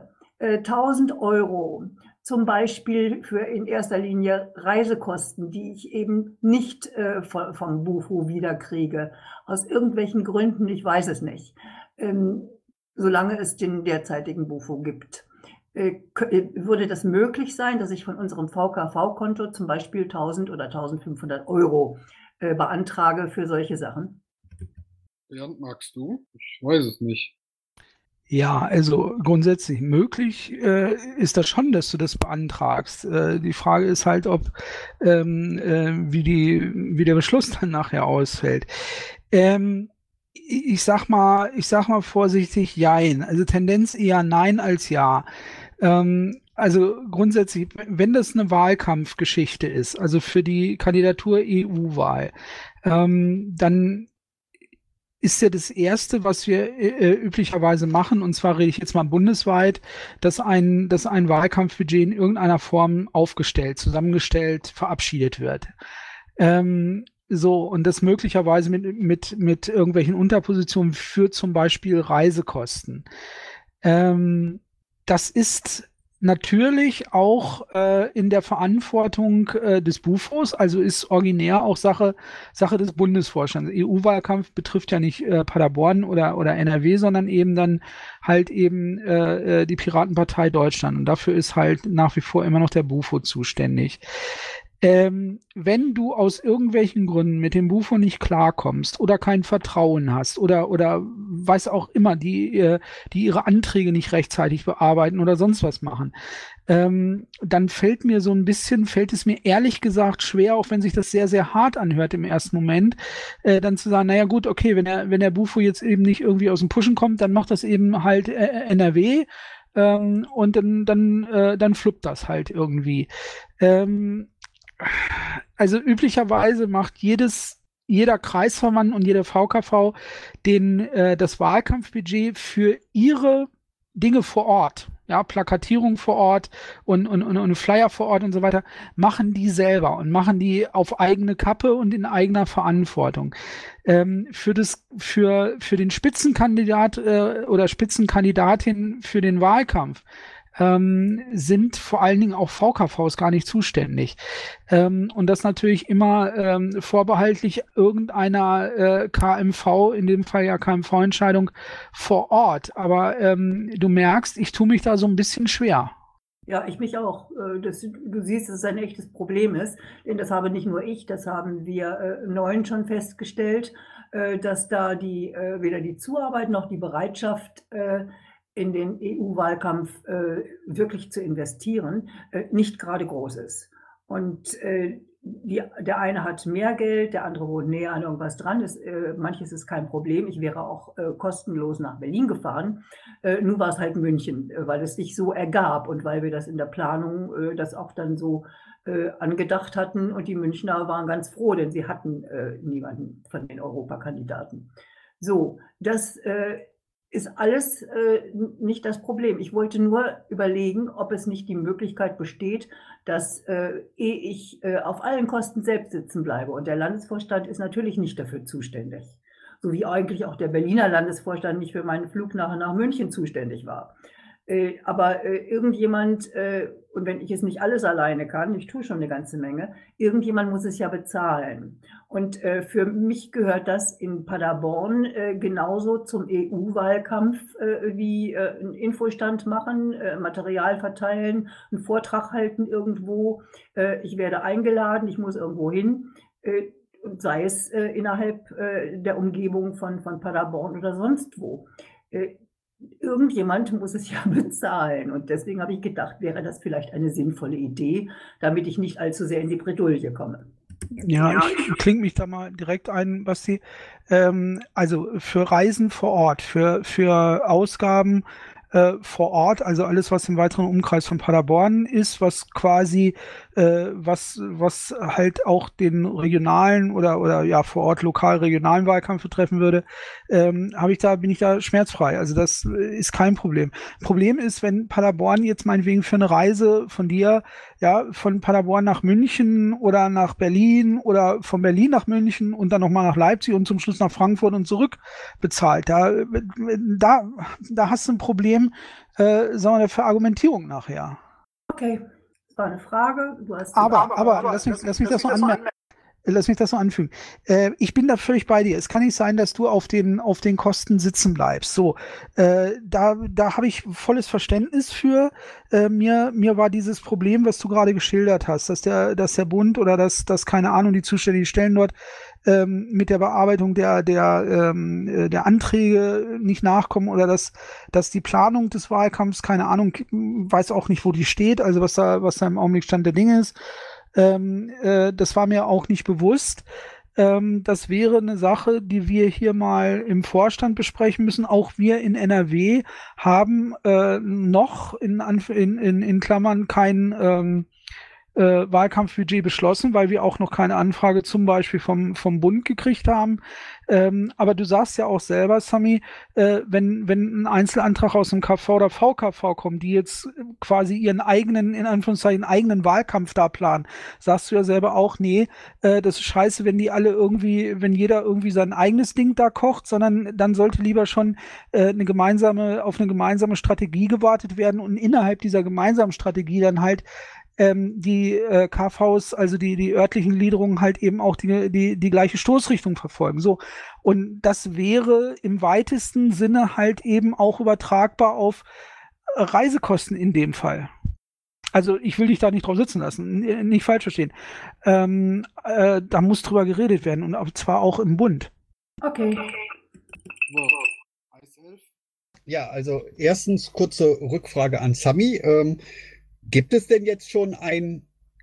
äh, tausend Euro zum Beispiel für in erster Linie Reisekosten, die ich eben nicht äh, vom, vom Bufo wiederkriege, aus irgendwelchen Gründen, ich weiß es nicht, ähm, solange es den derzeitigen Bufo gibt. Äh, würde das möglich sein, dass ich von unserem V K V-Konto zum Beispiel tausend oder eintausendfünfhundert Euro äh, beantrage für solche Sachen? Bernd, magst du? Ich weiß es nicht. Ja, also grundsätzlich möglich äh, ist das schon, dass du das beantragst. Äh, die Frage ist halt, ob ähm, äh, wie die wie der Beschluss dann nachher ausfällt. Ähm, ich ich sag mal, ich sag mal vorsichtig, jein. Also Tendenz eher nein als ja. Ähm, also grundsätzlich, wenn das eine Wahlkampfgeschichte ist, also für die Kandidatur E U-Wahl, ähm, dann ist ja das Erste, was wir äh, üblicherweise machen, und zwar rede ich jetzt mal bundesweit, dass ein, dass ein Wahlkampfbudget in irgendeiner Form aufgestellt, zusammengestellt, verabschiedet wird. Ähm, so, und das möglicherweise mit, mit, mit irgendwelchen Unterpositionen für zum Beispiel Reisekosten. Ähm, das ist natürlich auch äh, in der Verantwortung äh, des Bufos, also ist originär auch Sache, Sache des Bundesvorstands. E U-Wahlkampf betrifft ja nicht äh, Paderborn oder, oder N R W, sondern eben dann halt eben äh, die Piratenpartei Deutschland. Und dafür ist halt nach wie vor immer noch der Bufo zuständig. Ähm, wenn du aus irgendwelchen Gründen mit dem Bufo nicht klarkommst oder kein Vertrauen hast oder oder was auch immer, die äh, die ihre Anträge nicht rechtzeitig bearbeiten oder sonst was machen, ähm, dann fällt mir so ein bisschen, fällt es mir ehrlich gesagt schwer, auch wenn sich das sehr, sehr hart anhört im ersten Moment, äh, dann zu sagen, naja gut, okay, wenn der, wenn der Bufo jetzt eben nicht irgendwie aus dem Pushen kommt, dann macht das eben halt äh, N R W ähm, und dann, dann, äh, dann fluppt das halt irgendwie. Ähm, Also üblicherweise macht jedes, jeder Kreisverband und jeder V K V den, äh, das Wahlkampfbudget für ihre Dinge vor Ort, ja, Plakatierung vor Ort und, und, und, und Flyer vor Ort und so weiter, machen die selber und machen die auf eigene Kappe und in eigener Verantwortung. Ähm, für das, für, für den Spitzenkandidat äh, oder Spitzenkandidatin für den Wahlkampf Ähm, sind vor allen Dingen auch V K Vs gar nicht zuständig. Ähm, und das natürlich immer ähm, vorbehaltlich irgendeiner äh, K M V, in dem Fall ja K M V-Entscheidung vor Ort. Aber ähm, du merkst, ich tue mich da so ein bisschen schwer. Ja, ich mich auch. Äh, Das, du siehst, dass es ein echtes Problem ist, denn das habe nicht nur ich, das haben wir äh, neun schon festgestellt, äh, dass da die äh, weder die Zuarbeit noch die Bereitschaft äh, in den E U-Wahlkampf äh, wirklich zu investieren, äh, nicht gerade groß ist. Und äh, die, der eine hat mehr Geld, der andere wohnt näher an irgendwas dran. Ist, äh, manches ist kein Problem. Ich wäre auch äh, kostenlos nach Berlin gefahren. Äh, nur war es halt München, äh, weil es sich so ergab und weil wir das in der Planung äh, das auch dann so äh, angedacht hatten. Und die Münchner waren ganz froh, denn sie hatten äh, niemanden von den Europakandidaten. So, das äh, ist alles äh, nicht das Problem. Ich wollte nur überlegen, ob es nicht die Möglichkeit besteht, dass äh, ehe ich äh, auf allen Kosten selbst sitzen bleibe. Und der Landesvorstand ist natürlich nicht dafür zuständig. So wie eigentlich auch der Berliner Landesvorstand nicht für meinen Flug nach, nach München zuständig war. Äh, aber äh, irgendjemand, äh, und wenn ich es nicht alles alleine kann, ich tue schon eine ganze Menge, irgendjemand muss es ja bezahlen. Und äh, für mich gehört das in Paderborn äh, genauso zum E U-Wahlkampf äh, wie äh, einen Infostand machen, äh, Material verteilen, einen Vortrag halten irgendwo. Äh, ich werde eingeladen, ich muss irgendwo hin, äh, und sei es äh, innerhalb äh, der Umgebung von, von Paderborn oder sonst wo. Äh, Irgendjemand muss es ja bezahlen. Und deswegen habe ich gedacht, wäre das vielleicht eine sinnvolle Idee, damit ich nicht allzu sehr in die Bredouille komme. Ja, ich klinge mich da mal direkt ein, Basti. Ähm, also für Reisen vor Ort, für, für Ausgaben äh, vor Ort, also alles, was im weiteren Umkreis von Paderborn ist, was quasi äh, was, was halt auch den regionalen oder, oder ja vor Ort lokal regionalen Wahlkampf betreffen würde, ähm, habe ich da, bin ich da schmerzfrei. Also das ist kein Problem. Problem ist, wenn Paderborn jetzt meinetwegen für eine Reise von dir, ja, von Paderborn nach München oder nach Berlin oder von Berlin nach München und dann nochmal nach Leipzig und zum Schluss nach Frankfurt und zurück bezahlt. Da, da, da hast du ein Problem, äh, sagen wir, der Verargumentierung nachher. Okay, das war eine Frage. Du hast aber, aber, aber, aber lass mich, lass mich das noch anmerken. Lass mich das so anfügen. Äh, ich bin da völlig bei dir. Es kann nicht sein, dass du auf den, auf den Kosten sitzen bleibst. So, äh, da, da habe ich volles Verständnis für. Äh, mir, mir war dieses Problem, was du gerade geschildert hast, dass der, dass der Bund oder dass, dass keine Ahnung, die zuständigen Stellen dort ähm, mit der Bearbeitung der, der, ähm, der Anträge nicht nachkommen oder dass, dass die Planung des Wahlkampfs, keine Ahnung, weiß auch nicht, wo die steht, also was da, was da im Augenblick Stand der Dinge ist. Ähm, äh, das war mir auch nicht bewusst. Ähm, das wäre eine Sache, die wir hier mal im Vorstand besprechen müssen. Auch wir in N R W haben äh, noch in, in, in, in Klammern kein ähm, äh, Wahlkampfbudget beschlossen, weil wir auch noch keine Anfrage zum Beispiel vom, vom Bund gekriegt haben. Ähm, aber du sagst ja auch selber, Sami, äh, wenn, wenn ein Einzelantrag aus dem K V oder V K V kommt, die jetzt quasi ihren eigenen, in Anführungszeichen, eigenen Wahlkampf da planen, sagst du ja selber auch, nee, äh, das ist scheiße, wenn die alle irgendwie, wenn jeder irgendwie sein eigenes Ding da kocht, sondern dann sollte lieber schon äh, eine gemeinsame, auf eine gemeinsame Strategie gewartet werden und innerhalb dieser gemeinsamen Strategie dann halt Ähm, die äh, K Vs, also die, die örtlichen Gliederungen halt eben auch die, die, die gleiche Stoßrichtung verfolgen. So. Und das wäre im weitesten Sinne halt eben auch übertragbar auf äh, Reisekosten in dem Fall. Also ich will dich da nicht drauf sitzen lassen, N nicht falsch verstehen. Ähm, äh, da muss drüber geredet werden und zwar auch im Bund. Okay. Ja, also erstens kurze Rückfrage an Sami. Ähm, Gibt es denn jetzt schon ein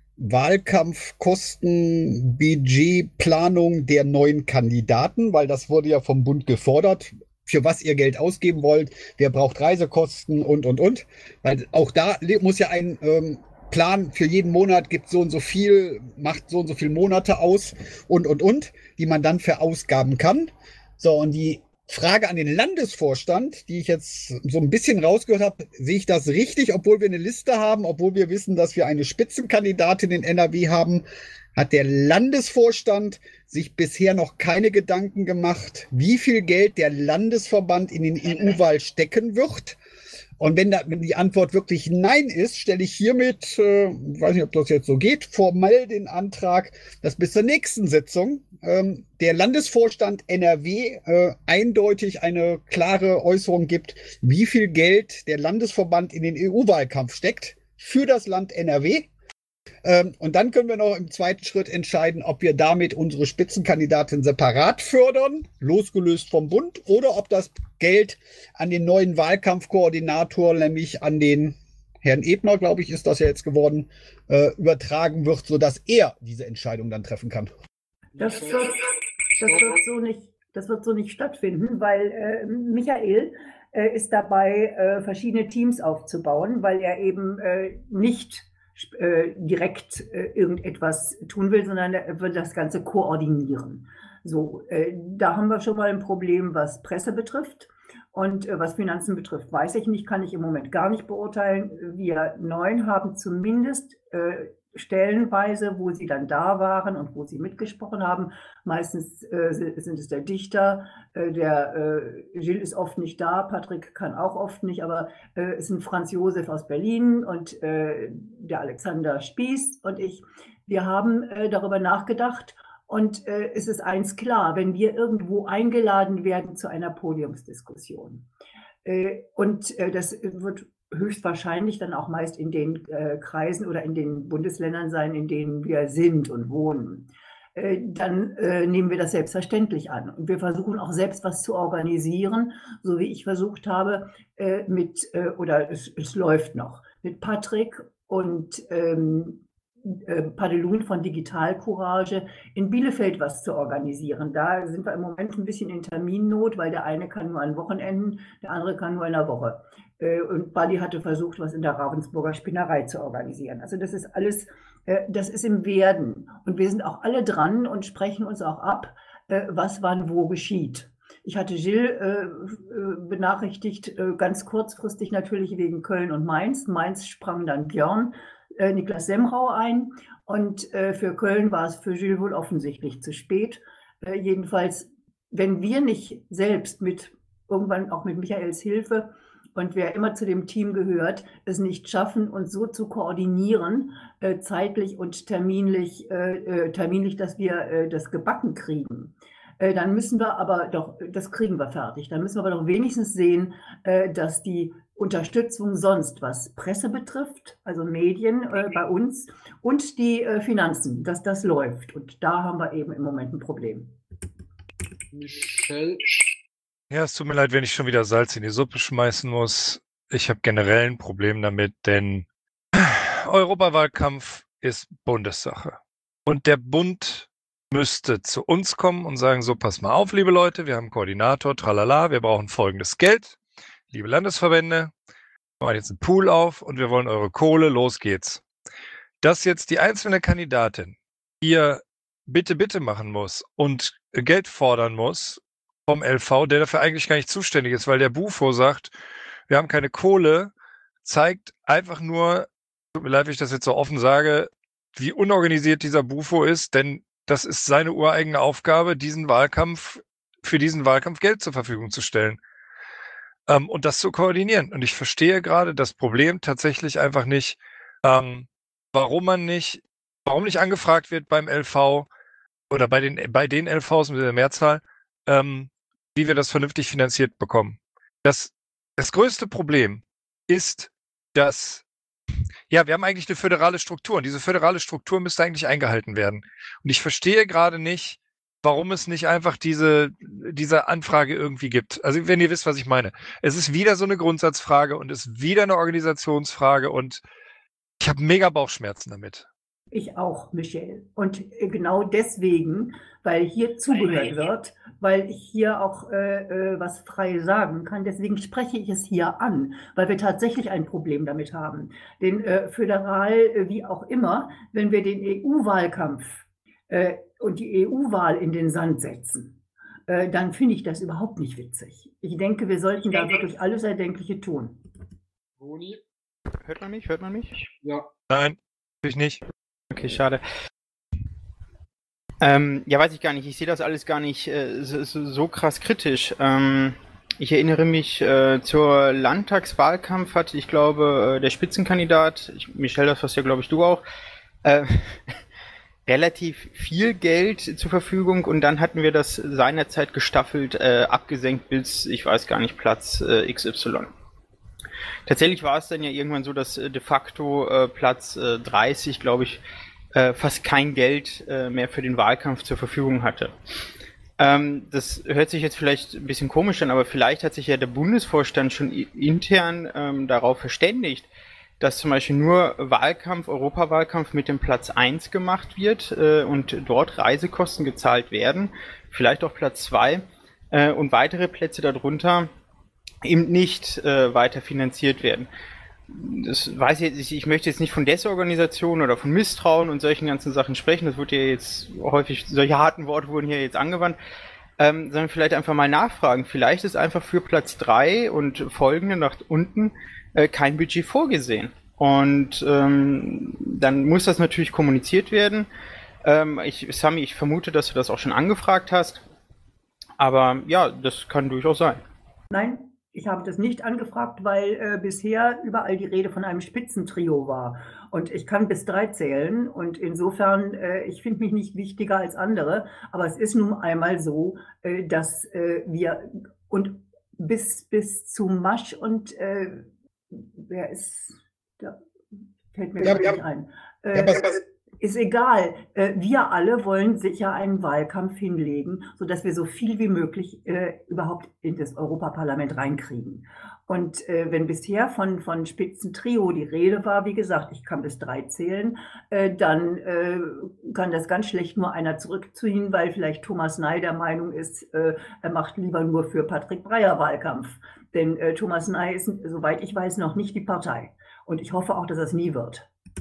Wahlkampfkosten-Budgetplanung der neuen Kandidaten? Weil das wurde ja vom Bund gefordert, für was ihr Geld ausgeben wollt, wer braucht Reisekosten und, und, und. Weil auch da muss ja ein ähm, Plan für jeden Monat, gibt so und so viel, macht so und so viele Monate aus und, und, und, die man dann verausgaben kann. So, und die Frage an den Landesvorstand, die ich jetzt so ein bisschen rausgehört habe, sehe ich das richtig, obwohl wir eine Liste haben, obwohl wir wissen, dass wir eine Spitzenkandidatin in N R W haben, hat der Landesvorstand sich bisher noch keine Gedanken gemacht, wie viel Geld der Landesverband in den E U-Wahl stecken wird. Und wenn, da, wenn die Antwort wirklich Nein ist, stelle ich hiermit, äh, weiß nicht, ob das jetzt so geht, formell den Antrag, dass bis zur nächsten Sitzung ähm, der Landesvorstand N R W äh, eindeutig eine klare Äußerung gibt, wie viel Geld der Landesverband in den E U-Wahlkampf steckt für das Land N R W. Ähm, und dann können wir noch im zweiten Schritt entscheiden, ob wir damit unsere Spitzenkandidatin separat fördern, losgelöst vom Bund, oder ob das Geld an den neuen Wahlkampfkoordinator, nämlich an den Herrn Ebner, glaube ich, ist das ja jetzt geworden, äh, übertragen wird, sodass er diese Entscheidung dann treffen kann. Das wird, das wird, so, nicht, das wird so nicht stattfinden, weil äh, Michael äh, ist dabei, äh, verschiedene Teams aufzubauen, weil er eben äh, nicht äh, direkt äh, irgendetwas tun will, sondern er wird das Ganze koordinieren. So, äh, da haben wir schon mal ein Problem, was Presse betrifft. Und äh, was Finanzen betrifft, weiß ich nicht, kann ich im Moment gar nicht beurteilen. Wir Neuen haben zumindest äh, stellenweise, wo sie dann da waren und wo sie mitgesprochen haben. Meistens äh, sind es der Dichter, äh, der äh, Gilles ist oft nicht da, Patrick kann auch oft nicht, aber äh, es sind Franz Josef aus Berlin und äh, der Alexander Spieß und ich. Wir haben äh, darüber nachgedacht. Und äh, es ist eins klar, wenn wir irgendwo eingeladen werden zu einer Podiumsdiskussion, äh, und äh, das wird höchstwahrscheinlich dann auch meist in den äh, Kreisen oder in den Bundesländern sein, in denen wir sind und wohnen, äh, dann äh, nehmen wir das selbstverständlich an. Und wir versuchen auch selbst was zu organisieren, so wie ich versucht habe, äh, mit, äh, oder es, es läuft noch, mit Patrick und ähm, Padelun von Digital Courage in Bielefeld was zu organisieren. Da sind wir im Moment ein bisschen in Terminnot, weil der eine kann nur an Wochenenden, der andere kann nur in der Woche. Und Buddy hatte versucht, was in der Ravensburger Spinnerei zu organisieren. Also das ist alles Äh, das ist im Werden. Und wir sind auch alle dran und sprechen uns auch ab, äh, was wann wo geschieht. Ich hatte Gilles äh, benachrichtigt, äh, ganz kurzfristig natürlich wegen Köln und Mainz. Mainz sprang dann Björn, äh, Niklas Semrau ein. Und äh, für Köln war es für Gilles wohl offensichtlich zu spät. Äh, jedenfalls, wenn wir nicht selbst mit, irgendwann auch mit Michaels Hilfe und wer immer zu dem Team gehört, es nicht schaffen, uns so zu koordinieren, äh, zeitlich und terminlich, äh, äh, terminlich, dass wir äh, das gebacken kriegen, äh, dann müssen wir aber doch, das kriegen wir fertig, dann müssen wir aber doch wenigstens sehen, äh, dass die Unterstützung sonst, was Presse betrifft, also Medien äh, bei uns und die äh, Finanzen, dass das läuft. Und da haben wir eben im Moment ein Problem. Michelle. Ja, es tut mir leid, wenn ich schon wieder Salz in die Suppe schmeißen muss. Ich habe generell ein Problem damit, denn Europawahlkampf ist Bundessache. Und der Bund müsste zu uns kommen und sagen, so, pass mal auf, liebe Leute, wir haben einen Koordinator, tralala, wir brauchen folgendes Geld. Liebe Landesverbände, wir machen jetzt einen Pool auf und wir wollen eure Kohle, los geht's. Dass jetzt die einzelne Kandidatin hier bitte, bitte machen muss und Geld fordern muss vom L V, der dafür eigentlich gar nicht zuständig ist, weil der Bufo sagt, wir haben keine Kohle, zeigt einfach nur, tut mir leid, wenn ich das jetzt so offen sage, wie unorganisiert dieser Bufo ist, denn das ist seine ureigene Aufgabe, diesen Wahlkampf, für diesen Wahlkampf Geld zur Verfügung zu stellen. Ähm, und das zu koordinieren. Und ich verstehe gerade das Problem tatsächlich einfach nicht, ähm, warum man nicht, warum nicht angefragt wird beim L V oder bei den, bei den L Vs mit der Mehrzahl, ähm, wie wir das vernünftig finanziert bekommen. Das, das größte Problem ist, dass, ja, wir haben eigentlich eine föderale Struktur und diese föderale Struktur müsste eigentlich eingehalten werden. Und ich verstehe gerade nicht, warum es nicht einfach diese, diese Anfrage irgendwie gibt. Also wenn ihr wisst, was ich meine. Es ist wieder so eine Grundsatzfrage und es ist wieder eine Organisationsfrage und ich habe mega Bauchschmerzen damit. Ich auch, Michelle. Und genau deswegen, weil hier zugehört wird, weil ich hier auch äh, äh, was frei sagen kann, deswegen spreche ich es hier an, weil wir tatsächlich ein Problem damit haben. Den äh, föderal, äh, wie auch immer, wenn wir den E U-Wahlkampf äh, und die E U-Wahl in den Sand setzen, äh, dann finde ich das überhaupt nicht witzig. Ich denke, wir sollten da wirklich alles Erdenkliche tun. Boni? Hört man mich? Hört man mich? Ja. Nein, natürlich nicht. Okay, schade. Ähm, ja, weiß ich gar nicht. Ich sehe das alles gar nicht äh, so, so krass kritisch. Ähm, ich erinnere mich, äh, zur Landtagswahlkampf hatte ich glaube, äh, der Spitzenkandidat, ich, Michelle, das warst ja glaube ich du auch, äh, relativ viel Geld zur Verfügung und dann hatten wir das seinerzeit gestaffelt äh, abgesenkt bis, ich weiß gar nicht, Platz äh, X Y. Tatsächlich war es dann ja irgendwann so, dass äh, de facto äh, Platz äh, dreißig, glaube ich, äh, fast kein Geld äh, mehr für den Wahlkampf zur Verfügung hatte. Ähm, das hört sich jetzt vielleicht ein bisschen komisch an, aber vielleicht hat sich ja der Bundesvorstand schon intern ähm, darauf verständigt, dass zum Beispiel nur Wahlkampf, Europawahlkampf mit dem Platz eins gemacht wird äh, und dort Reisekosten gezahlt werden, vielleicht auch Platz zwei äh, und weitere Plätze darunter eben nicht äh, weiter finanziert werden. Das weiß ich, ich, ich möchte jetzt nicht von Desorganisation oder von Misstrauen und solchen ganzen Sachen sprechen, das wird ja jetzt häufig, solche harten Worte wurden hier jetzt angewandt, ähm, sondern vielleicht einfach mal nachfragen. Vielleicht ist einfach für Platz drei und folgende nach unten äh, kein Budget vorgesehen. Und ähm, dann muss das natürlich kommuniziert werden. Ähm, ich, Sami, ich vermute, dass du das auch schon angefragt hast, aber ja, das kann durchaus sein. Nein, ich habe das nicht angefragt, weil äh, bisher überall die Rede von einem Spitzentrio war. Und ich kann bis drei zählen und insofern, äh, ich finde mich nicht wichtiger als andere, aber es ist nun einmal so, äh, dass äh, wir und bis, bis zu Masch und äh, wer ist, da fällt mir Ja, gar ja. nicht ein. Ja, Äh, aber es- ist egal. Äh, Wir alle wollen sicher einen Wahlkampf hinlegen, sodass wir so viel wie möglich äh, überhaupt in das Europaparlament reinkriegen. Und äh, wenn bisher von, von Spitzentrio die Rede war, wie gesagt, ich kann bis drei zählen, äh, dann äh, kann das ganz schlecht nur einer zurückziehen, weil vielleicht Thomas Ney der Meinung ist, äh, er macht lieber nur für Patrick Breyer Wahlkampf. Denn äh, Thomas Ney ist, soweit ich weiß, noch nicht die Partei. Und ich hoffe auch, dass es nie wird.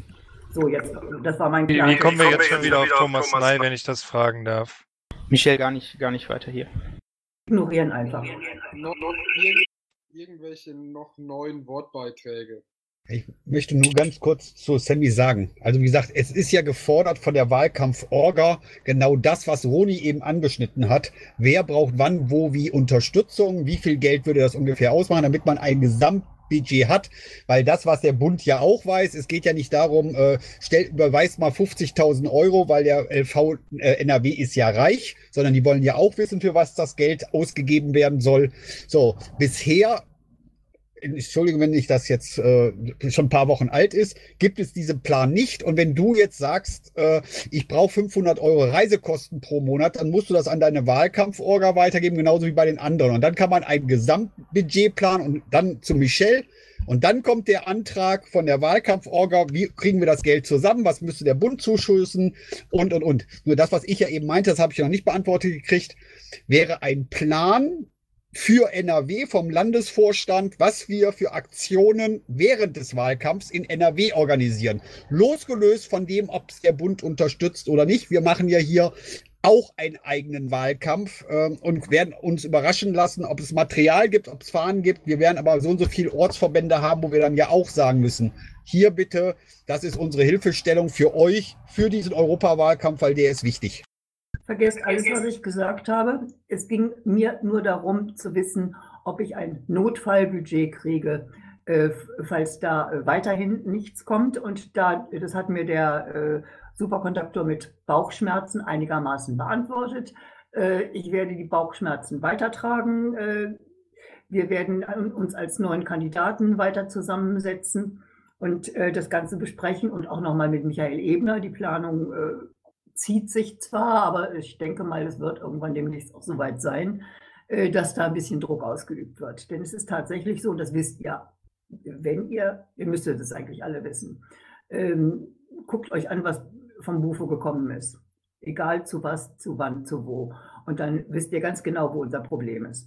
So, jetzt, das war mein Wie, Plan. wie kommen wir jetzt schon wieder auf Thomas Ney, wenn ich das fragen darf? Michelle gar nicht, gar nicht weiter hier. Ignorieren einfach. Noch, noch irgend, irgendwelche noch neuen Wortbeiträge. Ich möchte nur ganz kurz zu Sammy sagen. Also wie gesagt, es ist ja gefordert von der Wahlkampf-Orga genau das, was Roni eben angeschnitten hat. Wer braucht wann, wo, wie Unterstützung? Wie viel Geld würde das ungefähr ausmachen, damit man ein Gesamtbudget hat? Weil das, was der Bund ja auch weiß, es geht ja nicht darum, äh, stell, überweist mal fünfzigtausend Euro, weil der L V äh, N R W ist ja reich, sondern die wollen ja auch wissen, für was das Geld ausgegeben werden soll. So, bisher, Entschuldigung, wenn ich das jetzt äh, schon ein paar Wochen alt ist, gibt es diesen Plan nicht. Und wenn du jetzt sagst, äh, ich brauche fünfhundert Euro Reisekosten pro Monat, dann musst du das an deine Wahlkampforga weitergeben, genauso wie bei den anderen. Und dann kann man ein Gesamtbudget planen und dann zu Michelle. Und dann kommt der Antrag von der Wahlkampforga, wie kriegen wir das Geld zusammen, was müsste der Bund zuschüssen und, und, und. Nur das, was ich ja eben meinte, das habe ich noch nicht beantwortet gekriegt, wäre ein Plan für N R W vom Landesvorstand, was wir für Aktionen während des Wahlkampfs in N R W organisieren. Losgelöst von dem, ob es der Bund unterstützt oder nicht. Wir machen ja hier auch einen eigenen Wahlkampf äh, und werden uns überraschen lassen, ob es Material gibt, ob es Fahnen gibt. Wir werden aber so und so viele Ortsverbände haben, wo wir dann ja auch sagen müssen, hier bitte, das ist unsere Hilfestellung für euch, für diesen Europawahlkampf, weil der ist wichtig. Vergesst alles, was ich gesagt habe. Es ging mir nur darum zu wissen, ob ich ein Notfallbudget kriege, äh, falls da äh, weiterhin nichts kommt. Und da, das hat mir der äh, Superkonduktor mit Bauchschmerzen einigermaßen beantwortet. Äh, ich werde die Bauchschmerzen weitertragen. Äh, wir werden uns als neuen Kandidaten weiter zusammensetzen und äh, das Ganze besprechen und auch nochmal mit Michael Ebner. Die Planung äh, zieht sich zwar, aber ich denke mal, es wird irgendwann demnächst auch soweit sein, dass da ein bisschen Druck ausgeübt wird. Denn es ist tatsächlich so, das wisst ihr, wenn ihr, ihr müsstet es eigentlich alle wissen, ähm, guckt euch an, was vom Bufo gekommen ist. Egal zu was, zu wann, zu wo. Und dann wisst ihr ganz genau, wo unser Problem ist.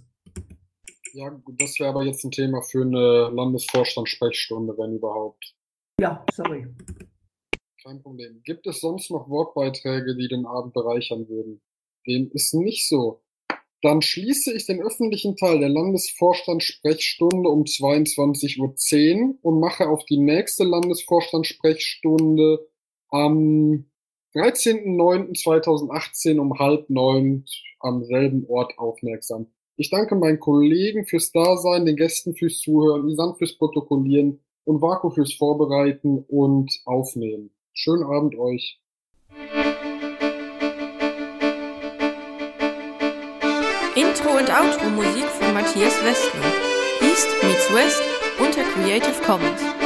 Ja, gut, das wäre aber jetzt ein Thema für eine Landesvorstandssprechstunde, wenn überhaupt. Ja, sorry. Kein Problem. Gibt es sonst noch Wortbeiträge, die den Abend bereichern würden? Dem ist nicht so. Dann schließe ich den öffentlichen Teil der Landesvorstandssprechstunde um zweiundzwanzig Uhr zehn und mache auf die nächste Landesvorstandssprechstunde am dreizehnten neunten zweitausendachtzehn um halb neun am selben Ort aufmerksam. Ich danke meinen Kollegen fürs Dasein, den Gästen fürs Zuhören, Isan fürs Protokollieren und Vaku fürs Vorbereiten und Aufnehmen. Schönen Abend euch. Intro und Outro Musik von Matthias Westner. East meets West unter Creative Commons.